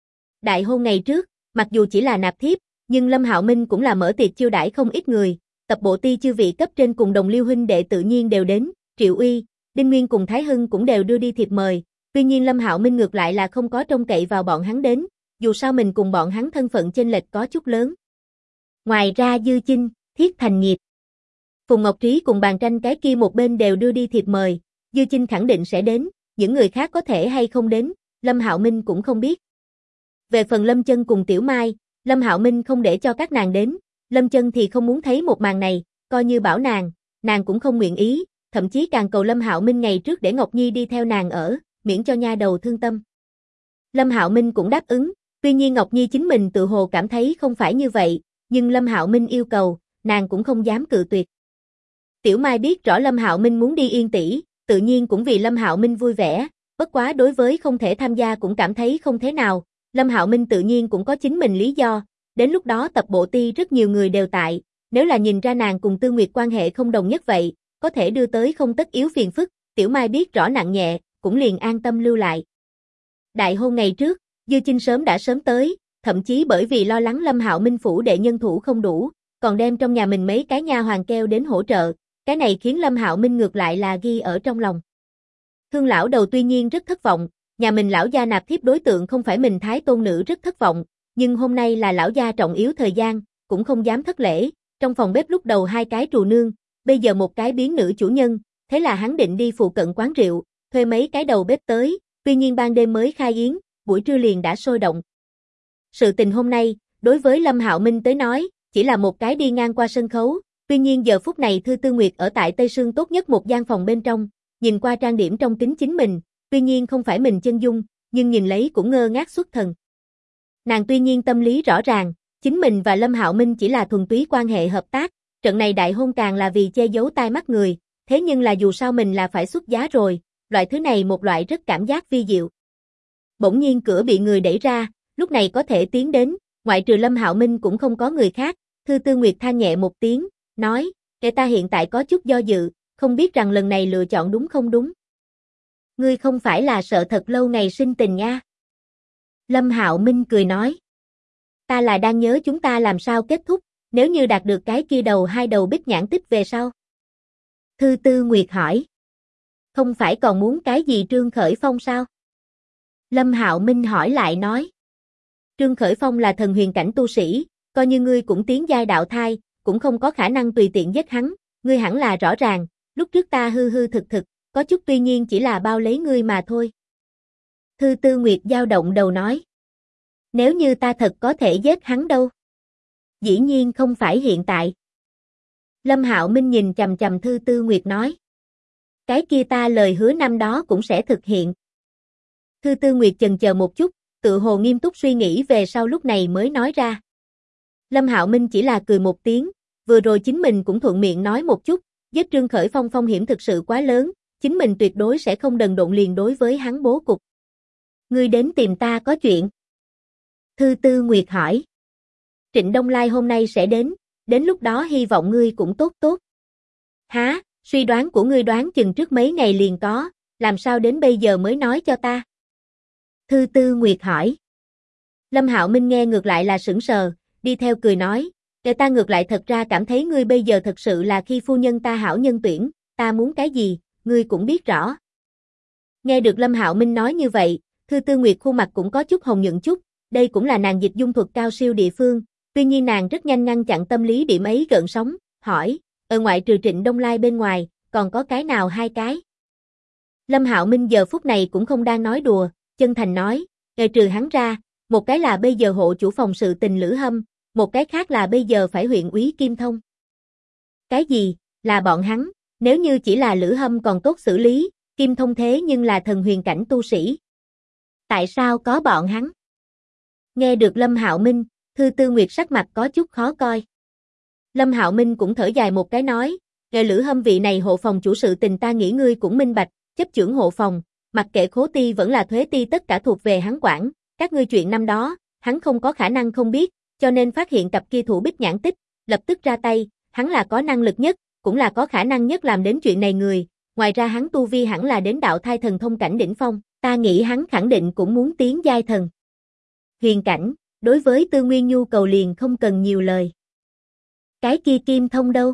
Đại hôn ngày trước, mặc dù chỉ là nạp thiếp, nhưng Lâm Hạo Minh cũng là mở tiệc chiêu đãi không ít người, tập bộ ti chư vị cấp trên cùng đồng liêu huynh đệ tự nhiên đều đến, Triệu Uy, Đinh Nguyên cùng Thái Hưng cũng đều đưa đi thiệp mời, tuy nhiên Lâm Hạo Minh ngược lại là không có trông cậy vào bọn hắn đến, dù sao mình cùng bọn hắn thân phận chênh lệch có chút lớn. Ngoài ra Dư Chinh, Thiết Thành Nghiệp, Phùng Ngọc Trí cùng Bàn Tranh cái kia một bên đều đưa đi thiệp mời, Dư Chinh khẳng định sẽ đến, những người khác có thể hay không đến, Lâm Hạo Minh cũng không biết. Về phần Lâm Chân cùng Tiểu Mai, Lâm Hạo Minh không để cho các nàng đến, Lâm Chân thì không muốn thấy một màn này, coi như bảo nàng cũng không nguyện ý, thậm chí càng cầu Lâm Hạo Minh ngày trước để Ngọc Nhi đi theo nàng ở, miễn cho nha đầu thương tâm. Lâm Hạo Minh cũng đáp ứng, tuy nhiên Ngọc Nhi chính mình tự hồ cảm thấy không phải như vậy, nhưng Lâm Hạo Minh yêu cầu, nàng cũng không dám cự tuyệt. Tiểu Mai biết rõ Lâm Hạo Minh muốn đi Yên Tỷ, tự nhiên cũng vì Lâm Hạo Minh vui vẻ, bất quá đối với không thể tham gia cũng cảm thấy không thế nào, Lâm Hạo Minh tự nhiên cũng có chính mình lý do, đến lúc đó tập bộ ti rất nhiều người đều tại, nếu là nhìn ra nàng cùng Tư Nguyệt quan hệ không đồng nhất vậy, có thể đưa tới không tất yếu phiền phức, Tiểu Mai biết rõ nặng nhẹ, cũng liền an tâm lưu lại. Đại hôn ngày trước, Dư Chinh sớm tới, thậm chí bởi vì lo lắng Lâm Hạo Minh phủ đệ nhân thủ không đủ, còn đem trong nhà mình mấy cái nha hoàn kêu đến hỗ trợ, cái này khiến Lâm Hạo Minh ngược lại là ghi ở trong lòng. Thương lão đầu tuy nhiên rất thất vọng, nhà mình lão gia nạp thiếp đối tượng không phải mình thái tôn nữ rất thất vọng, nhưng hôm nay là lão gia trọng yếu thời gian, cũng không dám thất lễ, trong phòng bếp lúc đầu 2 cái trù nương, bây giờ một cái biến nữ chủ nhân, thế là hắn định đi phụ cận quán rượu, thuê mấy cái đầu bếp tới, tuy nhiên ban đêm mới khai yến, buổi trưa liền đã sôi động. Sự tình hôm nay, đối với Lâm Hạo Minh tới nói, chỉ là một cái đi ngang qua sân khấu, tuy nhiên giờ phút này Thư Tư Nguyệt ở tại Tây Sương tốt nhất một gian phòng bên trong, nhìn qua trang điểm trong kính chính mình, tuy nhiên không phải mình chân dung, nhưng nhìn lấy cũng ngơ ngác xuất thần. Nàng tuy nhiên tâm lý rõ ràng, chính mình và Lâm Hạo Minh chỉ là thuần túy quan hệ hợp tác, trận này đại hôn càng là vì che giấu tai mắt người, thế nhưng là dù sao mình là phải xuất giá rồi, loại thứ này một loại rất cảm giác vi diệu. Bỗng nhiên cửa bị người đẩy ra, lúc này có thể tiến đến, ngoại trừ Lâm Hạo Minh cũng không có người khác, Thư Tư Nguyệt than nhẹ một tiếng, nói, kẻ ta hiện tại có chút do dự, không biết rằng lần này lựa chọn đúng không đúng. Ngươi không phải là sợ thật lâu ngày sinh tình nha. Lâm Hạo Minh cười nói, ta là đang nhớ chúng ta làm sao kết thúc, nếu như đạt được cái kia hai đầu bích nhãn tích về sau. Thư Tư Nguyệt hỏi, không phải còn muốn cái gì Trương Khởi Phong sao? Lâm Hạo Minh hỏi lại nói, Trương Khởi Phong là thần huyền cảnh tu sĩ, coi như ngươi cũng tiến giai đạo thai, cũng không có khả năng tùy tiện giết hắn, ngươi hẳn là rõ ràng, lúc trước ta hư hư thực thực, có chút tuy nhiên chỉ là bao lấy ngươi mà thôi. Thư Tư Nguyệt dao động đầu nói, nếu như ta thật có thể giết hắn đâu? Dĩ nhiên không phải hiện tại. Lâm Hạo Minh nhìn chằm chằm Thư Tư Nguyệt nói, cái kia ta lời hứa năm đó cũng sẽ thực hiện. Thư Tư Nguyệt chần chờ một chút, tự hồ nghiêm túc suy nghĩ về sau lúc này mới nói ra. Lâm Hạo Minh chỉ là cười một tiếng, vừa rồi chính mình cũng thuận miệng nói một chút, giết Trương Khởi Phong phong hiểm thực sự quá lớn, chính mình tuyệt đối sẽ không đần độn liền đối với hắn bố cục. Ngươi đến tìm ta có chuyện? Thư Tư Nguyệt hỏi. Trịnh Đông Lai hôm nay sẽ đến lúc đó hy vọng ngươi cũng tốt tốt. Hả, suy đoán của ngươi đoán chừng trước mấy ngày liền có, làm sao đến bây giờ mới nói cho ta? Thư Tư Nguyệt hỏi. Lâm Hạo Minh nghe ngược lại là sững sờ, đi theo cười nói, kể ta ngược lại thật ra cảm thấy ngươi bây giờ thật sự là khi phu nhân ta hảo nhân tuyển, ta muốn cái gì, ngươi cũng biết rõ. Nghe được Lâm Hạo Minh nói như vậy, Thư Tư Nguyệt khuôn mặt cũng có chút hồng nhuận chút, đây cũng là nàng dịch dung thuật cao siêu địa phương, tuy nhiên nàng rất nhanh ngăn chặn tâm lý điểm ấy gợn sóng, hỏi, ở ngoại trừ Trịnh Đông Lai bên ngoài, còn có cái nào hai cái? Lâm Hạo Minh giờ phút này cũng không đang nói đùa, chân thành nói, ngoại trừ hắn ra, một cái là bây giờ hộ chủ phòng sự tình Lữ Hâm, một cái khác là bây giờ phải huyện úy Kim Thông. Cái gì, là bọn hắn, nếu như chỉ là Lữ Hâm còn tốt xử lý, Kim Thông thế nhưng là thần huyền cảnh tu sĩ. Tại sao có bọn hắn? Nghe được Lâm Hạo Minh, Thư Tư Nguyệt sắc mặt có chút khó coi. Lâm Hạo Minh cũng thở dài một cái nói, nghe Lữ Hâm vị này hộ phòng chủ sự tình ta nghĩ ngươi cũng minh bạch, chấp chưởng hộ phòng, mặc kệ khố ti vẫn là thuế ti tất cả thuộc về hắn quản, các ngươi chuyện năm đó, hắn không có khả năng không biết, cho nên phát hiện cặp kia thủ bích nhãn tích, lập tức ra tay, hắn là có năng lực nhất, cũng là có khả năng nhất làm đến chuyện này người, ngoài ra hắn tu vi hẳn là đến đạo thai thần thông cảnh đỉnh phong, ta nghĩ hắn khẳng định cũng muốn tiến giai thần huyền cảnh, đối với Tư Nguyên nhu cầu liền không cần nhiều lời. Cái kia Kim Thông đâu?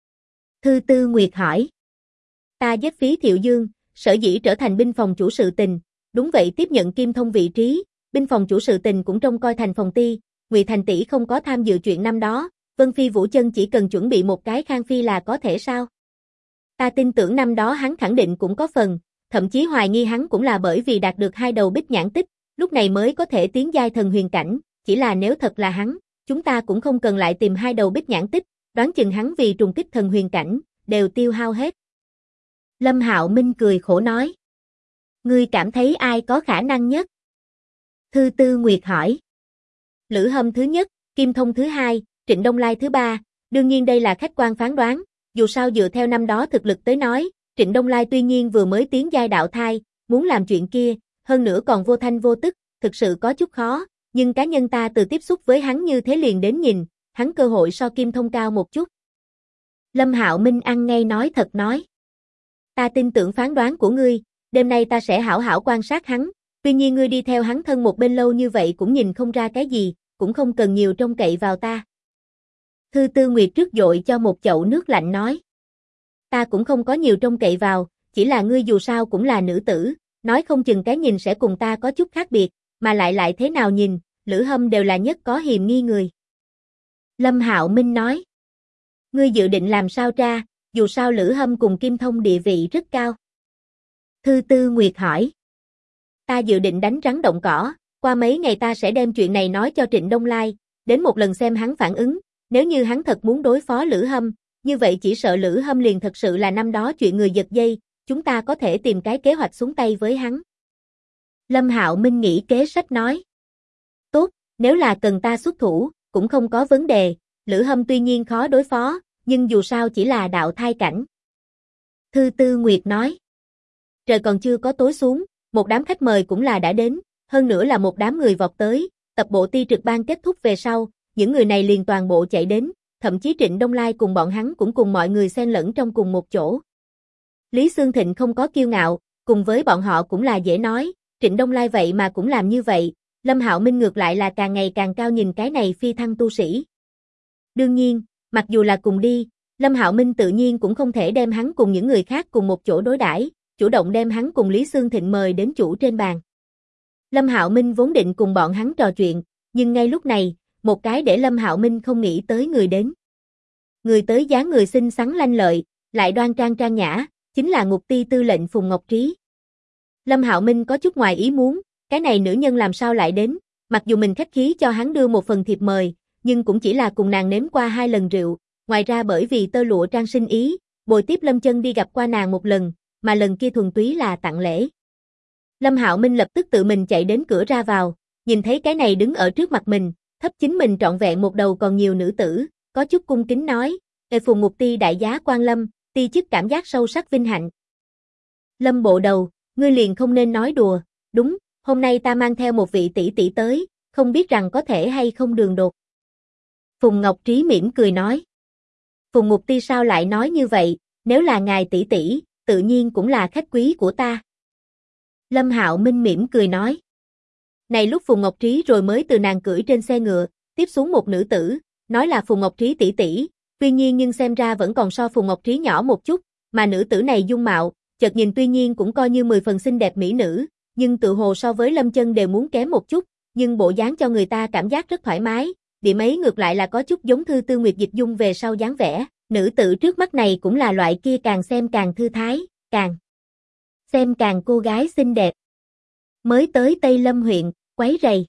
Thư Tư Nguyệt hỏi. Ta giết Phí Thiệu Dương, sở dĩ trở thành binh phòng chủ sự tình, đúng vậy tiếp nhận Kim Thông vị trí, binh phòng chủ sự tình cũng trông coi thành phòng ti, Ngụy Thành tỷ không có tham dự chuyện năm đó, Vân Phi Vũ Chân chỉ cần chuẩn bị một cái Khang Phi là có thể sao? Ta tin tưởng năm đó hắn khẳng định cũng có phần, thậm chí hoài nghi hắn cũng là bởi vì đạt được hai đầu bích nhãn tích, lúc này mới có thể tiến giai thần huyền cảnh, chỉ là nếu thật là hắn, chúng ta cũng không cần lại tìm hai đầu bích nhãn tích, đoán chừng hắn vì trùng kích thần huyền cảnh, đều tiêu hao hết. Lâm Hạo Minh cười khổ nói. Ngươi cảm thấy ai có khả năng nhất? Thư Tư Nguyệt hỏi. Lữ Hâm thứ nhất, Kim Thông thứ hai, Trịnh Đông Lai thứ ba, đương nhiên đây là khách quan phán đoán, dù sao dựa theo năm đó thực lực tới nói, Trịnh Đông Lai tuy nhiên vừa mới tiến giai đạo thai, muốn làm chuyện kia, hơn nữa còn vô thanh vô tức, thực sự có chút khó, nhưng cá nhân ta từ tiếp xúc với hắn như thế liền đến nhìn, hắn cơ hội so Kim Thông cao một chút. Lâm Hạo Minh ăn ngay nói thật nói. Ta tin tưởng phán đoán của ngươi, đêm nay ta sẽ hảo hảo quan sát hắn, tuy nhiên ngươi đi theo hắn thân một bên lâu như vậy cũng nhìn không ra cái gì, cũng không cần nhiều trông cậy vào ta. Thư Tư Nguyệt trước dội cho một chậu nước lạnh nói. Ta cũng không có nhiều trông cậy vào, chỉ là ngươi dù sao cũng là nữ tử, nói không chừng cái nhìn sẽ cùng ta có chút khác biệt, mà lại thế nào nhìn, Lữ Hâm đều là nhất có hiềm nghi người. Lâm Hạo Minh nói. Ngươi dự định làm sao ra, dù sao Lữ Hâm cùng Kim Thông địa vị rất cao. Thư Tư Nguyệt hỏi. Ta dự định đánh rắn động cỏ, qua mấy ngày ta sẽ đem chuyện này nói cho Trịnh Đông Lai, đến một lần xem hắn phản ứng, nếu như hắn thật muốn đối phó Lữ Hâm, như vậy chỉ sợ Lữ Hâm liền thật sự là năm đó chuyện người giật dây, chúng ta có thể tìm cái kế hoạch xuống tay với hắn. Lâm Hạo Minh nghĩ kế sách nói. Tốt, nếu là cần ta xuất thủ, cũng không có vấn đề, Lữ Hâm tuy nhiên khó đối phó, nhưng dù sao chỉ là đạo thai cảnh. Thư Tư Nguyệt nói. Trời còn chưa có tối xuống, một đám khách mời cũng là đã đến, hơn nữa là một đám người vọt tới, tập bộ ti trực ban kết thúc về sau, những người này liền toàn bộ chạy đến, thậm chí Trịnh Đông Lai cùng bọn hắn cũng cùng mọi người xen lẫn trong cùng một chỗ. Lý Xương Thịnh không có kiêu ngạo, cùng với bọn họ cũng là dễ nói, Trịnh Đông Lai vậy mà cũng làm như vậy, Lâm Hạo Minh ngược lại là càng ngày càng cao nhìn cái này phi thăng tu sĩ. Đương nhiên, mặc dù là cùng đi, Lâm Hạo Minh tự nhiên cũng không thể đem hắn cùng những người khác cùng một chỗ đối đãi, chủ động đem hắn cùng Lý Xương Thịnh mời đến chủ trên bàn. Lâm Hạo Minh vốn định cùng bọn hắn trò chuyện, nhưng ngay lúc này, một cái để Lâm Hạo Minh không nghĩ tới người đến. Người tới dáng người xinh xắn lanh lợi, lại đoan trang trang nhã, chính là Ngục Ti tư lệnh Phùng Ngọc Trí. Lâm Hạo Minh có chút ngoài ý muốn, cái này nữ nhân làm sao lại đến, mặc dù mình khách khí cho hắn đưa một phần thiệp mời, nhưng cũng chỉ là cùng nàng nếm qua 2 lần rượu, ngoài ra bởi vì Tơ Lụa Trang sinh ý, bồi tiếp Lâm Chân đi gặp qua nàng một lần, mà lần kia thuần túy là tặng lễ. Lâm Hạo Minh lập tức tự mình chạy đến cửa ra vào, nhìn thấy cái này đứng ở trước mặt mình, thấp chính mình trọn vẹn một đầu còn nhiều nữ tử, có chút cung kính nói, Phùng Ngục Ti đại giá quan lâm, ti chức cảm giác sâu sắc vinh hạnh. Lâm bộ đầu, ngươi liền không nên nói đùa, đúng, hôm nay ta mang theo một vị tỷ tỷ tới, không biết rằng có thể hay không đường đột. Phùng Ngọc Trí mỉm cười nói. Phùng Ngục Ti sao lại nói như vậy, nếu là ngài tỷ tỷ, tự nhiên cũng là khách quý của ta. Lâm Hạo Minh mỉm cười nói. Này lúc Phùng Ngọc Trí rồi mới từ nàng cưỡi trên xe ngựa, tiếp xuống một nữ tử, nói là Phùng Ngọc Trí tỷ tỷ, tuy nhiên nhưng xem ra vẫn còn so Phùng Ngọc Trí nhỏ một chút, mà nữ tử này dung mạo, chợt nhìn tuy nhiên cũng coi như 10 phần xinh đẹp mỹ nữ, nhưng tự hồ so với Lâm Chân đều muốn kém một chút, nhưng bộ dáng cho người ta cảm giác rất thoải mái, điểm ấy ngược lại là có chút giống Thư Tư Nguyệt Dịch Dung về sau dáng vẻ, nữ tử trước mắt này cũng là loại kia càng xem càng thư thái, càng xem càng cô gái xinh đẹp. Mới tới Tây Lâm huyện, quấy rầy.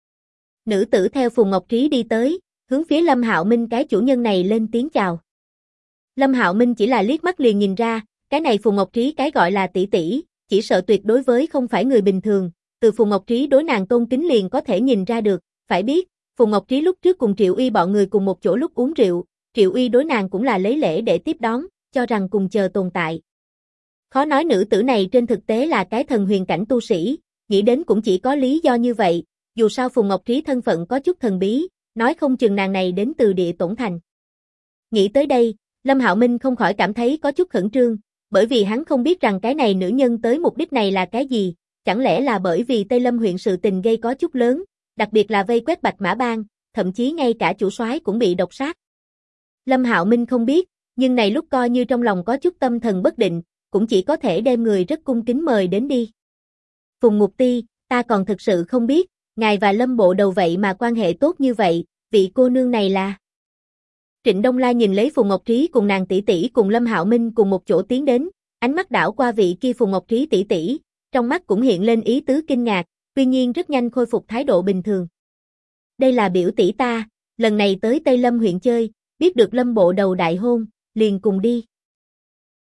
Nữ tử theo Phùng Ngọc Trí đi tới, hướng phía Lâm Hạo Minh cái chủ nhân này lên tiếng chào. Lâm Hạo Minh chỉ là liếc mắt liền nhìn ra, cái này Phùng Ngọc Trí cái gọi là tỷ tỷ, chỉ sợ tuyệt đối với không phải người bình thường, từ Phùng Ngọc Trí đối nàng tôn kính liền có thể nhìn ra được, phải biết, Phùng Ngọc Trí lúc trước cùng Triệu Uy bọn người cùng một chỗ lúc uống rượu, Triệu Uy đối nàng cũng là lấy lễ để tiếp đón, cho rằng cùng chờ tồn tại. Khó nói nữ tử này trên thực tế là cái thần huyền cảnh tu sĩ, nghĩ đến cũng chỉ có lý do như vậy, dù sao Phùng Ngọc Trí thân phận có chút thần bí, nói không chừng nàng này đến từ Địa Tổn Thành. Nghĩ tới đây, Lâm Hạo Minh không khỏi cảm thấy có chút khẩn trương, bởi vì hắn không biết rằng cái này nữ nhân tới mục đích này là cái gì, chẳng lẽ là bởi vì Tây Lâm huyện sự tình gây có chút lớn, đặc biệt là vây quét Bạch Mã Bang, thậm chí ngay cả chủ soái cũng bị độc sát. Lâm Hạo Minh không biết, nhưng này lúc coi như trong lòng có chút tâm thần bất định, cũng chỉ có thể đem người rất cung kính mời đến đi. Phùng Ngục Ti, ta còn thực sự không biết, ngài và Lâm bộ đầu vậy mà quan hệ tốt như vậy, vị cô nương này là... Trịnh Đông Lai nhìn lấy Phùng Ngọc Trí cùng nàng tỷ tỷ cùng Lâm Hạo Minh cùng một chỗ tiến đến, ánh mắt đảo qua vị kia Phùng Ngọc Trí tỷ tỷ, trong mắt cũng hiện lên ý tứ kinh ngạc, tuy nhiên rất nhanh khôi phục thái độ bình thường. Đây là biểu tỷ ta, lần này tới Tây Lâm huyện chơi, biết được Lâm bộ đầu đại hôn, liền cùng đi.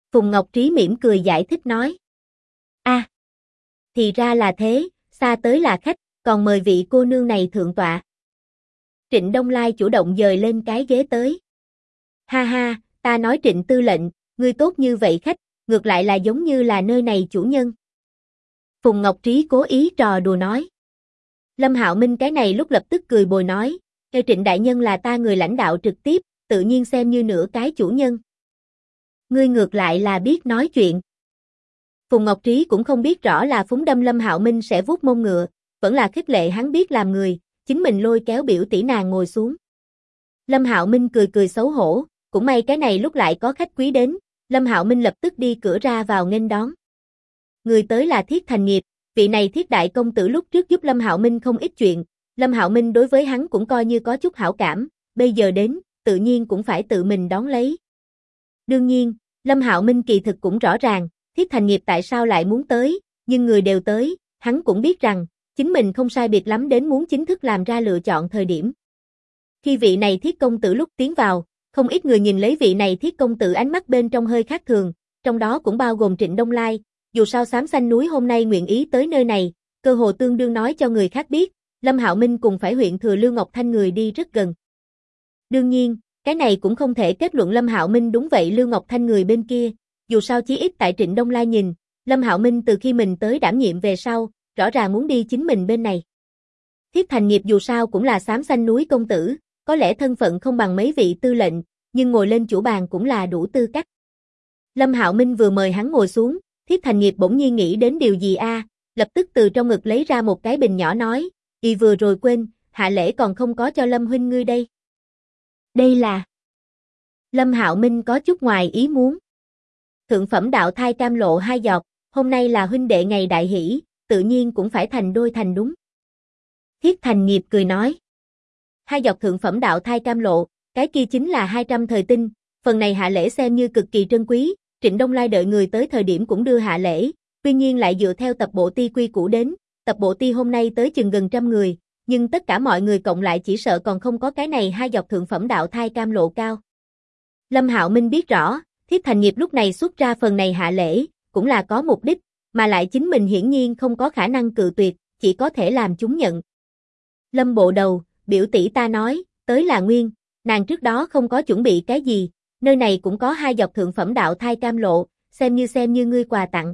Phùng Ngọc Trí mỉm cười giải thích nói. A, thì ra là thế, xa tới là khách, còn mời vị cô nương này thượng tọa. Trịnh Đông Lai chủ động dời lên cái ghế tới. Ha ha, ta nói Trịnh tư lệnh, ngươi tốt như vậy khách, ngược lại là giống như là nơi này chủ nhân. Phùng Ngọc Trí cố ý trò đùa nói. Lâm Hạo Minh cái này lúc lập tức cười bồi nói, Trịnh đại nhân là ta người lãnh đạo trực tiếp, tự nhiên xem như nửa cái chủ nhân. Ngươi ngược lại là biết nói chuyện. Phùng Ngọc Trí cũng không biết rõ là phúng đâm Lâm Hạo Minh sẽ vuốt mông ngựa, vẫn là khích lệ hắn biết làm người, chính mình lôi kéo biểu tỷ nàng ngồi xuống. Lâm Hạo Minh cười cười xấu hổ, cũng may cái này lúc lại có khách quý đến, Lâm Hạo Minh lập tức đi cửa ra vào nghênh đón. Người tới là Thiết Thành Nghiệp, vị này Thiết đại công tử lúc trước giúp Lâm Hạo Minh không ít chuyện, Lâm Hạo Minh đối với hắn cũng coi như có chút hảo cảm, bây giờ đến, tự nhiên cũng phải tự mình đón lấy. Đương nhiên, Lâm Hạo Minh kỳ thực cũng rõ ràng, Thiết Thành Nghiệp tại sao lại muốn tới, nhưng người đều tới, hắn cũng biết rằng, chính mình không sai biệt lắm đến muốn chính thức làm ra lựa chọn thời điểm. Khi vị này Thiết công tử lúc tiến vào, không ít người nhìn lấy vị này Thiết công tử ánh mắt bên trong hơi khác thường, trong đó cũng bao gồm Trịnh Đông Lai, dù sao Xám Xanh Núi hôm nay nguyện ý tới nơi này, cơ hồ tương đương nói cho người khác biết, Lâm Hạo Minh cùng phải huyện thừa Lưu Ngọc Thanh người đi rất gần. Đương nhiên, cái này cũng không thể kết luận Lâm Hạo Minh đúng vậy Lưu Ngọc Thanh người bên kia, dù sao chí ít tại Trịnh Đông Lai nhìn, Lâm Hạo Minh từ khi mình tới đảm nhiệm về sau, rõ ràng muốn đi chính mình bên này. Thiết Thành Nghiệp dù sao cũng là Xám Xanh Núi công tử, có lẽ thân phận không bằng mấy vị tư lệnh, nhưng ngồi lên chủ bàn cũng là đủ tư cách. Lâm Hạo Minh vừa mời hắn ngồi xuống, Thiết Thành Nghiệp bỗng nhiên nghĩ đến điều gì lập tức từ trong ngực lấy ra một cái bình nhỏ nói, y vừa rồi quên, hạ lễ còn không có cho Lâm huynh ngươi đây. Đây là... Lâm Hạo Minh có chút ngoài ý muốn. Thượng phẩm đạo thai cam lộ 2 giọt, hôm nay là huynh đệ ngày đại hỷ, tự nhiên cũng phải thành đôi thành đúng. Thiết Thành Nghiệp cười nói. 2 giọt thượng phẩm đạo thai cam lộ, cái kia chính là 200 thời tinh, phần này hạ lễ xem như cực kỳ trân quý, Trịnh Đông Lai đợi người tới thời điểm cũng đưa hạ lễ, tuy nhiên lại dựa theo tập bộ ti quy củ đến, tập bộ ti hôm nay tới chừng gần 100 người, nhưng tất cả mọi người cộng lại chỉ sợ còn không có cái này 2 giọt thượng phẩm đạo thai cam lộ cao. Lâm Hạo Minh biết rõ, Thiết Thành Nghiệp lúc này xuất ra phần này hạ lễ, cũng là có mục đích, mà lại chính mình hiển nhiên không có khả năng cự tuyệt, chỉ có thể làm chúng nhận. Lâm bộ đầu, biểu tỷ ta nói, tới là nguyên, nàng trước đó không có chuẩn bị cái gì, nơi này cũng có 2 giọt thượng phẩm đạo thai cam lộ, xem như ngươi quà tặng.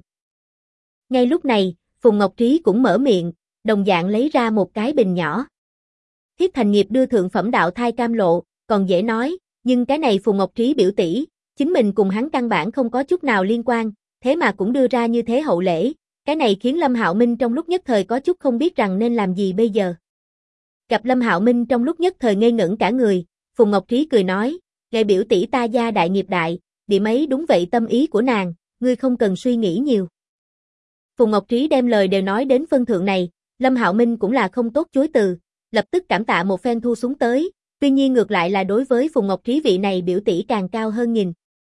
Ngay lúc này, Phùng Ngọc Trí cũng mở miệng, đồng dạng lấy ra một cái bình nhỏ. Thiết Thành Nghiệp đưa thượng phẩm đạo thai cam lộ, còn dễ nói, nhưng cái này Phùng Ngọc Trí biểu tỷ, chính mình cùng hắn căn bản không có chút nào liên quan, thế mà cũng đưa ra như thế hậu lễ, cái này khiến Lâm Hạo Minh trong lúc nhất thời có chút không biết rằng nên làm gì bây giờ. Gặp Lâm Hạo Minh trong lúc nhất thời ngây ngẩn cả người, Phùng Ngọc Trí cười nói, "Ngài biểu tỷ ta gia đại nghiệp đại, điểm ấy đúng vậy tâm ý của nàng, ngươi không cần suy nghĩ nhiều." Phùng Ngọc Trí đem lời đều nói đến phân thượng này, Lâm Hạo Minh cũng là không tốt chối từ, lập tức cảm tạ một phen thu xuống tới, tuy nhiên ngược lại là đối với Phùng Ngọc Trí vị này biểu tỷ càng cao hơn nhìn.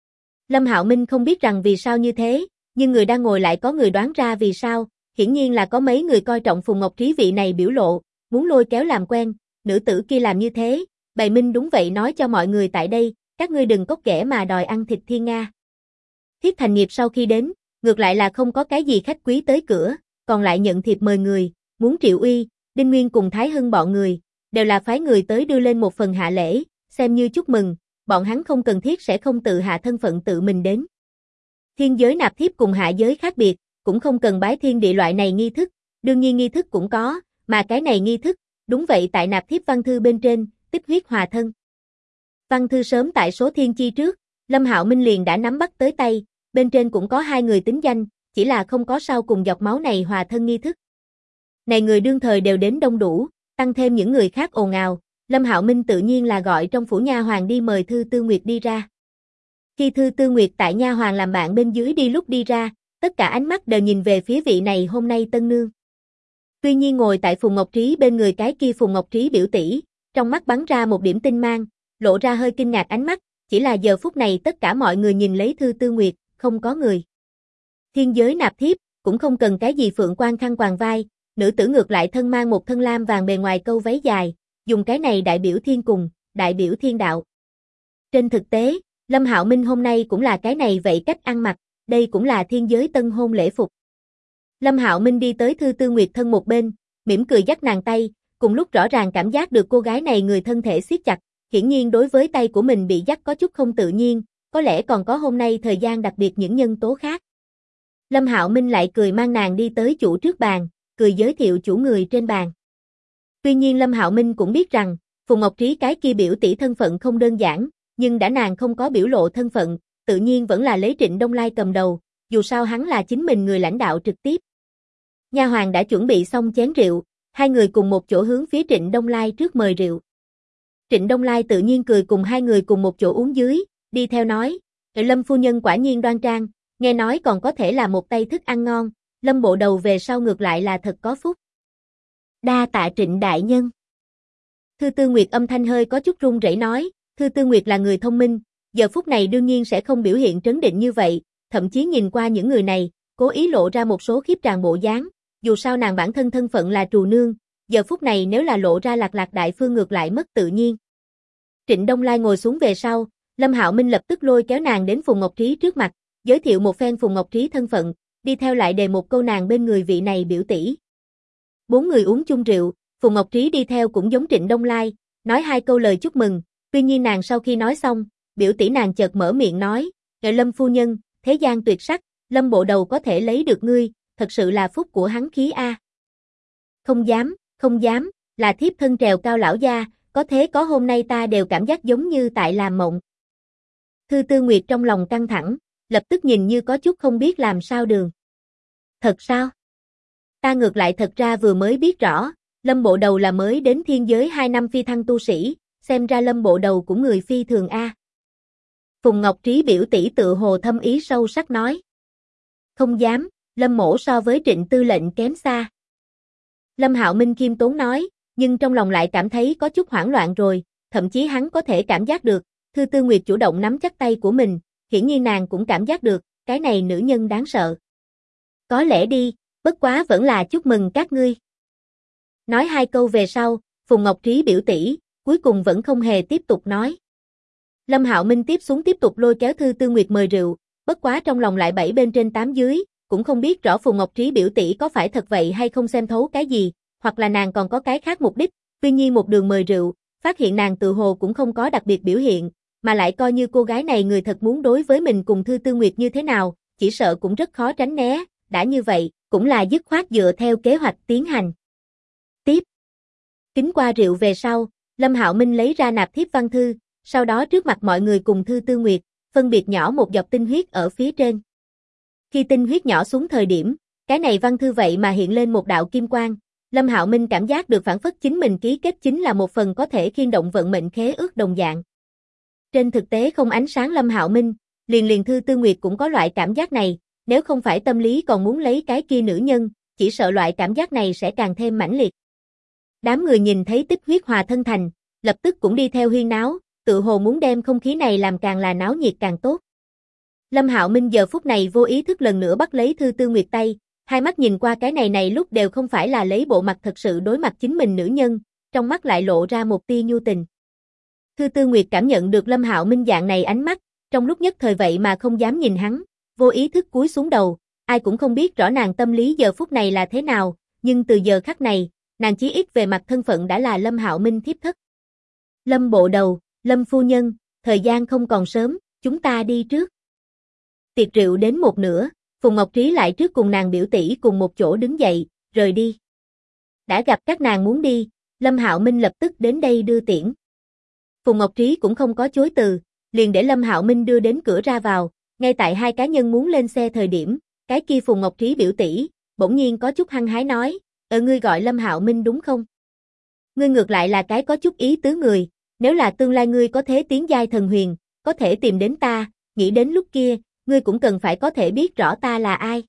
Lâm Hạo Minh không biết rằng vì sao như thế, nhưng người đang ngồi lại có người đoán ra vì sao, hiển nhiên là có mấy người coi trọng Phùng Ngọc Trí vị này biểu lộ, muốn lôi kéo làm quen, nữ tử kia làm như thế, bày minh đúng vậy nói cho mọi người tại đây, các ngươi đừng cóc ghẻ mà đòi ăn thịt thiên nga. Thiết Thành Nghiệp sau khi đến, ngược lại là không có cái gì khách quý tới cửa, còn lại nhận thiệp mời người, muốn Triệu Uy, Đinh Nguyên cùng Thái Hưng bọn người, đều là phái người tới đưa lên một phần hạ lễ, xem như chúc mừng, bọn hắn không cần thiết sẽ không tự hạ thân phận tự mình đến. Thiên giới nạp thiếp cùng hạ giới khác biệt, cũng không cần bái thiên địa loại này nghi thức, đương nhiên nghi thức cũng có, mà cái này nghi thức, đúng vậy tại nạp thiếp văn thư bên trên, tích huyết hòa thân. Văn thư sớm tại số thiên chi trước, Lâm Hạo Minh liền đã nắm bắt tới tay, bên trên cũng có 2 người tính danh, chỉ là không có sau cùng giọt máu này hòa thân nghi thức. Này người đương thời đều đến đông đủ, tăng thêm những người khác ồn ào, Lâm Hạo Minh tự nhiên là gọi trong phủ nha hoàn đi mời Thư Tư Nguyệt đi ra. Khi Thư Tư Nguyệt tại nha hoàn làm bạn bên dưới đi lúc đi ra, tất cả ánh mắt đều nhìn về phía vị này hôm nay tân nương. Tuy nhiên ngồi tại Phùng Ngọc Trí bên người cái kia Phùng Ngọc Trí biểu tỷ, trong mắt bắn ra một điểm tinh mang, lộ ra hơi kinh ngạc ánh mắt, chỉ là giờ phút này tất cả mọi người nhìn lấy Thư Tư Nguyệt, không có người. Thiên giới nạp thiếp, cũng không cần cái gì phượng quan khăn quàng vai, nữ tử ngược lại thân mang một thân lam vàng bề ngoài câu váy dài, dùng cái này đại biểu thiên cùng, đại biểu thiên đạo. Trên thực tế, Lâm Hạo Minh hôm nay cũng là cái này vậy cách ăn mặc, đây cũng là thiên giới tân hôn lễ phục. Lâm Hạo Minh đi tới Thư Tư Nguyệt thân một bên, mỉm cười dắt nàng tay, cùng lúc rõ ràng cảm giác được cô gái này người thân thể siết chặt, hiển nhiên đối với tay của mình bị dắt có chút không tự nhiên, có lẽ còn có hôm nay thời gian đặc biệt những nhân tố khác. Lâm Hạo Minh lại cười mang nàng đi tới chủ trước bàn, cười giới thiệu chủ người trên bàn. Tuy nhiên Lâm Hạo Minh cũng biết rằng, Phùng Ngọc Trí cái kia biểu tỷ thân phận không đơn giản, nhưng đã nàng không có biểu lộ thân phận, tự nhiên vẫn là lấy Trịnh Đông Lai cầm đầu, dù sao hắn là chính mình người lãnh đạo trực tiếp. Nha hoàn đã chuẩn bị xong chén rượu, hai người cùng một chỗ hướng phía Trịnh Đông Lai trước mời rượu. Trịnh Đông Lai tự nhiên cười cùng hai người cùng một chỗ uống dưới, đi theo nói, Lâm phu nhân quả nhiên đoan trang, nghe nói còn có thể là một tay thức ăn ngon, Lâm bộ đầu về sau ngược lại là thật có phúc. Đa tạ Trịnh đại nhân. Thư Tư Nguyệt âm thanh hơi có chút run rẩy nói, Thư Tư Nguyệt là người thông minh, giờ phút này đương nhiên sẽ không biểu hiện trấn định như vậy, thậm chí nhìn qua những người này, cố ý lộ ra một số khiếp tràn bộ dáng, dù sao nàng bản thân thân phận là trù nương, giờ phút này nếu là lộ ra lạc lạc đại phương ngược lại mất tự nhiên. Trịnh Đông Lai ngồi xuống về sau, Lâm Hạo Minh lập tức lôi kéo nàng đến Phùng Ngọc Trí trước mặt, giới thiệu một phen Phùng Ngọc Trí thân phận, đi theo lại đề một câu nàng bên người vị này biểu tỷ. Bốn người uống chung rượu, Phùng Ngọc Trí đi theo cũng giống Trịnh Đông Lai, nói hai câu lời chúc mừng, tuy nhiên nàng sau khi nói xong, biểu tỷ nàng chợt mở miệng nói, Lâm phu nhân, thế gian tuyệt sắc, Lâm bộ đầu có thể lấy được ngươi, thật sự là phúc của hắn khí a. Không dám, là thiếp thân trèo cao lão gia, có thế có hôm nay ta đều cảm giác giống như tại làm mộng. Thư Tư Nguyệt trong lòng căng thẳng, lập tức nhìn như có chút không biết làm sao đường. Thật sao? Ta ngược lại thật ra vừa mới biết rõ, Lâm bộ đầu là mới đến thiên giới 2 năm phi thăng tu sĩ, xem ra Lâm bộ đầu cũng người phi thường a. Phùng Ngọc Trí biểu tỷ tự hồ thâm ý sâu sắc nói. Không dám, Lâm mỗ so với Trịnh tư lệnh kém xa. Lâm Hạo Minh khiêm tốn nói, nhưng trong lòng lại cảm thấy có chút hoảng loạn rồi, thậm chí hắn có thể cảm giác được, Thư Tư Nguyệt chủ động nắm chắc tay của mình, hiển nhiên nàng cũng cảm giác được, cái này nữ nhân đáng sợ. Có lẽ đi, bất quá vẫn là chúc mừng các ngươi. Nói hai câu về sau, Phùng Ngọc Trí biểu tỷ, cuối cùng vẫn không hề tiếp tục nói. Lâm Hạo Minh tiếp xuống tiếp tục lôi kéo Thư Tư Nguyệt mời rượu, bất quá trong lòng lại 7 bên trên 8 dưới, cũng không biết rõ Phùng Ngọc Trí biểu tỷ có phải thật vậy hay không xem thấu cái gì, hoặc là nàng còn có cái khác mục đích, tuy nhiên một đường mời rượu, phát hiện nàng tự hồ cũng không có đặc biệt biểu hiện, mà lại coi như cô gái này người thật muốn đối với mình cùng Thư Tư Nguyệt như thế nào, chỉ sợ cũng rất khó tránh né, đã như vậy, cũng là dứt khoát dựa theo kế hoạch tiến hành. Tiếp. Kính qua rượu về sau, Lâm Hạo Minh lấy ra nạp thiếp văn thư, sau đó trước mặt mọi người cùng Thư Tư Nguyệt, phân biệt nhỏ một giọt tinh huyết ở phía trên. Khi tinh huyết nhỏ xuống thời điểm, cái này văn thư vậy mà hiện lên một đạo kim quang, Lâm Hạo Minh cảm giác được phản phất chính mình ký kết chính là một phần có thể khiên động vận mệnh khế ước đồng dạng. Trên thực tế không ánh sáng Lâm Hạo Minh, liền Thư Tư Nguyệt cũng có loại cảm giác này, nếu không phải tâm lý còn muốn lấy cái kia nữ nhân, chỉ sợ loại cảm giác này sẽ càng thêm mãnh liệt. Đám người nhìn thấy tích huyết hòa thân thành, lập tức cũng đi theo huyên náo, tự hồ muốn đem không khí này làm càng là náo nhiệt càng tốt. Lâm Hạo Minh giờ phút này vô ý thức lần nữa bắt lấy Thư Tư Nguyệt tay, hai mắt nhìn qua cái này lúc đều không phải là lấy bộ mặt thật sự đối mặt chính mình nữ nhân, trong mắt lại lộ ra một tia nhu tình. Thư Tư Nguyệt cảm nhận được Lâm Hạo Minh dạng này ánh mắt, trong lúc nhất thời vậy mà không dám nhìn hắn, vô ý thức cúi xuống đầu, ai cũng không biết rõ nàng tâm lý giờ phút này là thế nào, nhưng từ giờ khắc này, nàng chí ít về mặt thân phận đã là Lâm Hạo Minh thiếp thất. Lâm bộ đầu, Lâm phu nhân, thời gian không còn sớm, chúng ta đi trước. Tiệc rượu đến một nửa, Phùng Ngọc Trí lại trước cùng nàng biểu tỷ cùng một chỗ đứng dậy, rời đi. Đã gặp các nàng muốn đi, Lâm Hạo Minh lập tức đến đây đưa tiễn. Phùng Ngọc Trí cũng không có chối từ, liền để Lâm Hạo Minh đưa đến cửa ra vào, ngay tại hai cá nhân muốn lên xe thời điểm, cái kia Phùng Ngọc Trí biểu tỷ, bỗng nhiên có chút hăng hái nói, ngươi gọi Lâm Hạo Minh đúng không? Ngươi ngược lại là cái có chút ý tứ người, nếu là tương lai ngươi có thế tiến giai thần huyền, có thể tìm đến ta, nghĩ đến lúc kia, ngươi cũng cần phải có thể biết rõ ta là ai.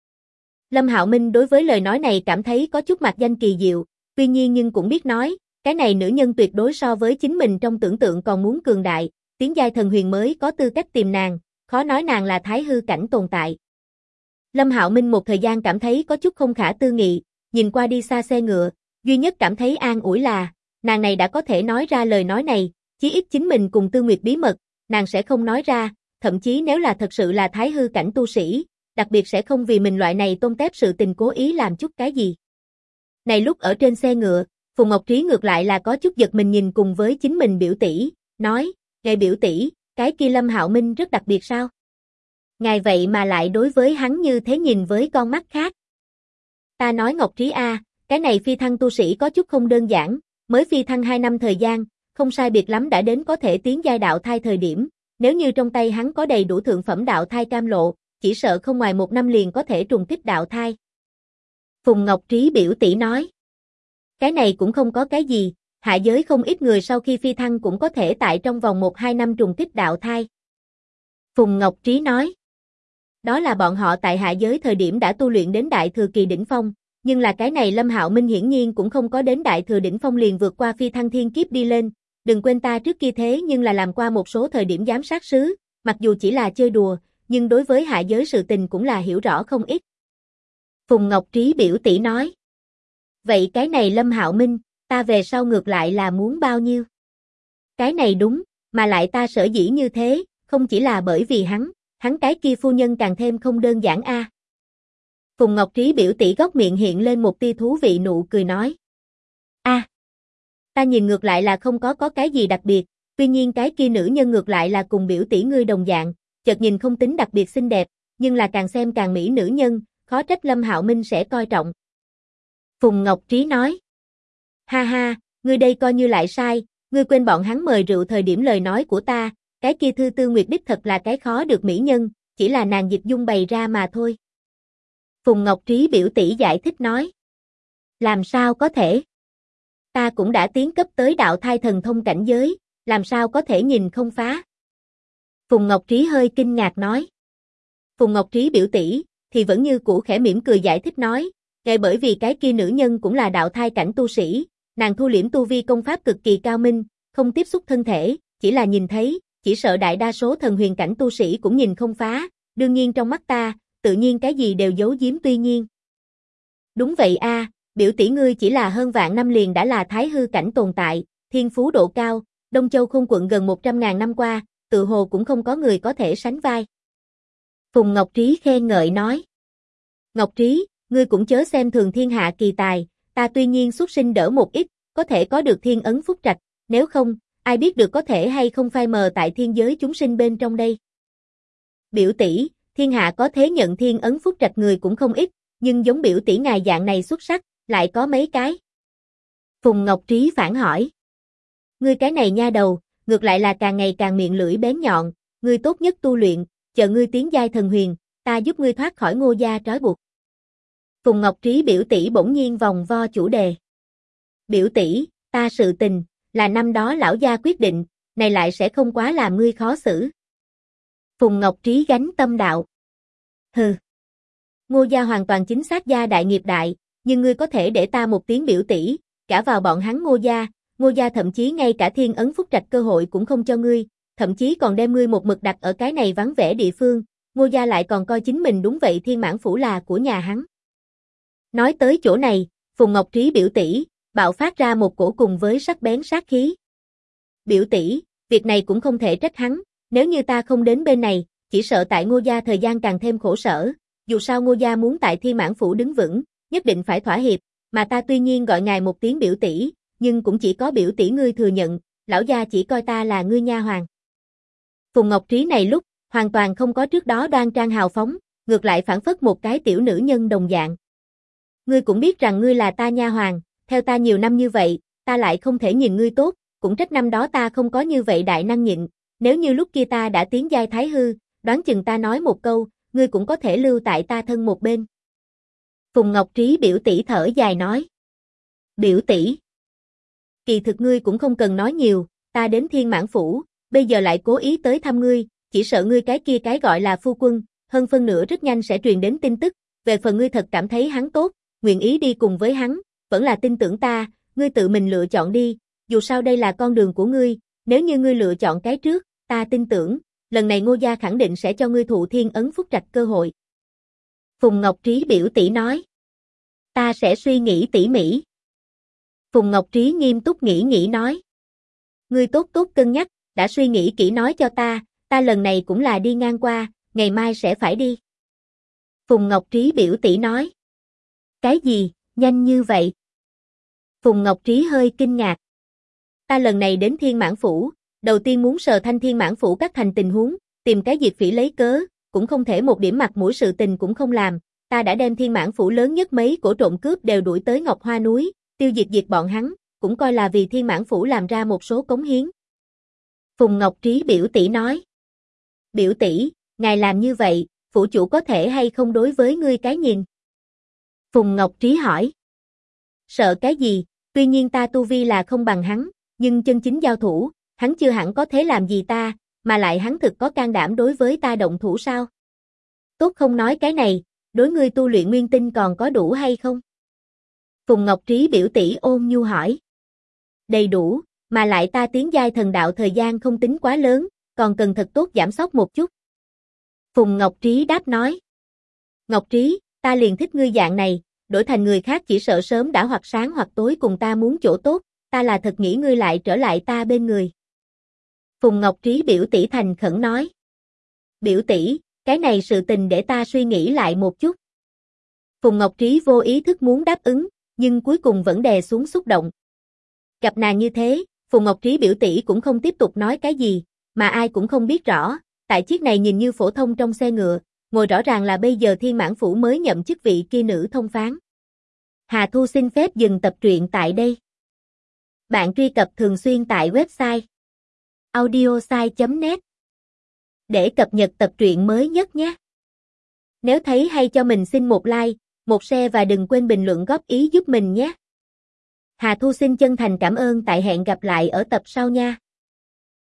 Lâm Hạo Minh đối với lời nói này cảm thấy có chút mạc danh kỳ diệu, tuy nhiên nhưng cũng biết nói, cái này nữ nhân tuyệt đối so với chính mình trong tưởng tượng còn muốn cường đại, tiến giai thần huyền mới có tư cách tìm nàng, khó nói nàng là thái hư cảnh tồn tại. Lâm Hạo Minh một thời gian cảm thấy có chút không khả tư nghị, nhìn qua đi xa xe ngựa, duy nhất cảm thấy an ủi là, nàng này đã có thể nói ra lời nói này, chí ít chính mình cùng Tư Nguyệt bí mật, nàng sẽ không nói ra, thậm chí nếu là thật sự là thái hư cảnh tu sĩ, đặc biệt sẽ không vì mình loại này tôn tép sự tình cố ý làm chút cái gì. Này lúc ở trên xe ngựa, Phùng Ngọc Trí ngược lại là có chút giật mình nhìn cùng với chính mình biểu tỷ, nói, ngài biểu tỷ, cái kia Lâm Hạo Minh rất đặc biệt sao? Ngài vậy mà lại đối với hắn như thế nhìn với con mắt khác. Ta nói Ngọc Trí a, cái này phi thăng tu sĩ có chút không đơn giản, mới phi thăng 2 năm thời gian, không sai biệt lắm đã đến có thể tiến giai đạo thai thời điểm, nếu như trong tay hắn có đầy đủ thượng phẩm đạo thai cam lộ, chỉ sợ không ngoài 1 năm liền có thể trùng kích đạo thai. Phùng Ngọc Trí biểu tỷ nói, cái này cũng không có cái gì, hạ giới không ít người sau khi phi thăng cũng có thể tại trong vòng 1-2 năm trùng kích đạo thai. Phùng Ngọc Trí nói, đó là bọn họ tại hạ giới thời điểm đã tu luyện đến đại thừa kỳ đỉnh phong, nhưng là cái này Lâm Hạo Minh hiển nhiên cũng không có đến đại thừa đỉnh phong liền vượt qua phi thăng thiên kiếp đi lên, đừng quên ta trước kia thế nhưng là làm qua một số thời điểm giám sát sứ, mặc dù chỉ là chơi đùa, nhưng đối với hạ giới sự tình cũng là hiểu rõ không ít. Phùng Ngọc Trí biểu tỷ nói, vậy cái này Lâm Hạo Minh, ta về sau ngược lại là muốn bao nhiêu? Cái này đúng, mà lại ta sở dĩ như thế, không chỉ là bởi vì hắn cái kia phu nhân càng thêm không đơn giản a. Phùng Ngọc Trí biểu tỷ góc miệng hiện lên một tia thú vị nụ cười nói. A, ta nhìn ngược lại là không có cái gì đặc biệt, tuy nhiên cái kia nữ nhân ngược lại là cùng biểu tỷ ngươi đồng dạng, chợt nhìn không tính đặc biệt xinh đẹp, nhưng là càng xem càng mỹ nữ nhân, khó trách Lâm Hạo Minh sẽ coi trọng. Phùng Ngọc Trí nói. Ha ha, ngươi đây coi như lại sai, ngươi quên bọn hắn mời rượu thời điểm lời nói của ta, cái kia Thư Tư Nguyệt đích thật là cái khó được mỹ nhân, chỉ là nàng dịch dung bày ra mà thôi. Phùng Ngọc Trí biểu tỷ giải thích nói. Làm sao có thể? Ta cũng đã tiến cấp tới đạo thai thần thông cảnh giới, làm sao có thể nhìn không phá? Phùng Ngọc Trí hơi kinh ngạc nói. Phùng Ngọc Trí biểu tỷ thì vẫn như cũ khẽ mỉm cười giải thích nói, ngay bởi vì cái kia nữ nhân cũng là đạo thai cảnh tu sĩ, nàng thu liễm tu vi công pháp cực kỳ cao minh, không tiếp xúc thân thể, chỉ là nhìn thấy, chỉ sợ đại đa số thần huyền cảnh tu sĩ cũng nhìn không phá, đương nhiên trong mắt ta, tự nhiên cái gì đều giấu giếm tuy nhiên. Đúng vậy a, biểu tỷ ngươi chỉ là hơn vạn năm liền đã là thái hư cảnh tồn tại, thiên phú độ cao, Đông Châu Khôn quận gần 100.000 năm qua, tự hồ cũng không có người có thể sánh vai. Phùng Ngọc Trí khen ngợi nói. Ngọc Trí, ngươi cũng chớ xem thường thiên hạ kỳ tài, ta tuy nhiên xuất sinh đỡ một ít, có thể có được thiên ấn phúc trạch, nếu không, ai biết được có thể hay không phai mờ tại thiên giới chúng sinh bên trong đây. Biểu tỷ, thiên hạ có thế nhận thiên ấn phúc trạch người cũng không ít, nhưng giống biểu tỷ ngài dạng này xuất sắc, lại có mấy cái. Phùng Ngọc Trí phản hỏi. Ngươi cái này nha đầu, ngược lại là càng ngày càng miệng lưỡi bén nhọn, ngươi tốt nhất tu luyện, chờ ngươi tiến giai thần huyền, ta giúp ngươi thoát khỏi Ngô gia trói buộc. Phùng Ngọc Trí biểu tỷ bỗng nhiên vòng vo chủ đề. Biểu tỷ, ta sự tình, là năm đó lão gia quyết định, này lại sẽ không quá làm ngươi khó xử. Phùng Ngọc Trí gánh tâm đạo. Hừ. Ngô gia hoàn toàn chính xác gia đại nghiệp đại, nhưng ngươi có thể để ta một tiếng biểu tỷ, cả vào bọn hắn Ngô gia thậm chí ngay cả thiên ấn phúc trạch cơ hội cũng không cho ngươi, thậm chí còn đem ngươi một mực đặt ở cái này vắng vẻ địa phương, Ngô gia lại còn coi chính mình đúng vậy Thiên Mãn phủ là của nhà hắn. Nói tới chỗ này, Phùng Ngọc Trí biểu tỷ bạo phát ra một cổ cùng với sắc bén sát khí. Biểu tỷ, việc này cũng không thể trách hắn, nếu như ta không đến bên này, chỉ sợ tại Ngô gia thời gian càng thêm khổ sở, dù sao Ngô gia muốn tại Thiên Mãn phủ đứng vững, nhất định phải thỏa hiệp, mà ta tuy nhiên gọi ngài một tiếng biểu tỷ, nhưng cũng chỉ có biểu tỷ ngươi thừa nhận, lão gia chỉ coi ta là ngươi nha hoàn. Phùng Ngọc Trí này lúc, hoàn toàn không có trước đó đoan trang hào phóng, ngược lại phản phất một cái tiểu nữ nhân đồng dạng. Ngươi cũng biết rằng ngươi là ta nha hoàn, theo ta nhiều năm như vậy, ta lại không thể nhìn ngươi tốt, cũng trách năm đó ta không có như vậy đại năng nhịn, nếu như lúc kia ta đã tiến giai thái hư, đoán chừng ta nói một câu, ngươi cũng có thể lưu tại ta thân một bên. Phùng Ngọc Trí biểu tỷ thở dài nói. Biểu tỷ, kỳ thực ngươi cũng không cần nói nhiều, ta đến Thiên Mãn phủ, bây giờ lại cố ý tới thăm ngươi, chỉ sợ ngươi cái kia cái gọi là phu quân, hơn phân nửa rất nhanh sẽ truyền đến tin tức, về phần ngươi thật cảm thấy hắn tốt, nguyện ý đi cùng với hắn, vẫn là tin tưởng ta, ngươi tự mình lựa chọn đi, dù sao đây là con đường của ngươi, nếu như ngươi lựa chọn cái trước, ta tin tưởng, lần này Ngô gia khẳng định sẽ cho ngươi thụ thiên ấn phúc trạch cơ hội. Phùng Ngọc Trí biểu tỷ nói. Ta sẽ suy nghĩ tỉ mỉ. Phùng Ngọc Trí nghiêm túc nghĩ nói. Ngươi tốt tốt cân nhắc, đã suy nghĩ kỹ nói cho ta lần này cũng là đi ngang qua, ngày mai sẽ phải đi. Phùng Ngọc Trí biểu tỷ nói. Cái gì, nhanh như vậy? Phùng Ngọc Trí hơi kinh ngạc. Ta lần này đến Thiên Mãn Phủ, đầu tiên muốn sờ thanh Thiên Mãn Phủ các thành tình huống, tìm cái diệt phỉ lấy cớ, cũng không thể một điểm mặt mũi sự tình cũng không làm. Ta đã đem Thiên Mãn Phủ lớn nhất mấy cổ trộm cướp đều đuổi tới Ngọc Hoa núi, tiêu diệt bọn hắn, cũng coi là vì Thiên Mãn Phủ làm ra một số cống hiến. Phùng Ngọc Trí biểu tỷ nói. Biểu tỷ, ngài làm như vậy, phủ chủ có thể hay không đối với ngươi cái nhìn? Phùng Ngọc Trí hỏi. Sợ cái gì, tuy nhiên ta tu vi là không bằng hắn, nhưng chân chính giao thủ, hắn chưa hẳn có thể làm gì ta, mà lại hắn thực có can đảm đối với ta động thủ sao? Tốt không nói cái này, đối ngươi tu luyện nguyên tinh còn có đủ hay không? Phùng Ngọc Trí biểu tỷ ôn nhu hỏi. Đầy đủ, mà lại ta tiến giai thần đạo thời gian không tính quá lớn, còn cần thật tốt giảm sóc một chút. Phùng Ngọc Trí đáp nói. Ngọc Trí, ta liền thích ngươi dạng này, đổi thành người khác chỉ sợ sớm đã hoặc sáng hoặc tối cùng ta muốn chỗ tốt, ta là thật nghĩ ngươi lại trở lại ta bên người. Phùng Ngọc Trí biểu tỷ thành khẩn nói. Biểu tỷ, cái này sự tình để ta suy nghĩ lại một chút. Phùng Ngọc Trí vô ý thức muốn đáp ứng, nhưng cuối cùng vẫn đè xuống xúc động. Gặp nàng như thế, Phùng Ngọc Trí biểu tỷ cũng không tiếp tục nói cái gì, mà ai cũng không biết rõ, tại chiếc này nhìn như phổ thông trong xe ngựa, ngồi rõ ràng là bây giờ Thiên Mãn Phủ mới nhậm chức vị kia nữ thông phán. Hà Thu xin phép dừng tập truyện tại đây. Bạn truy cập thường xuyên tại website audiosai.net để cập nhật tập truyện mới nhất nhé. Nếu thấy hay cho mình xin một like, một share và đừng quên bình luận góp ý giúp mình nhé. Hà Thu xin chân thành cảm ơn, tại hẹn gặp lại ở tập sau nha.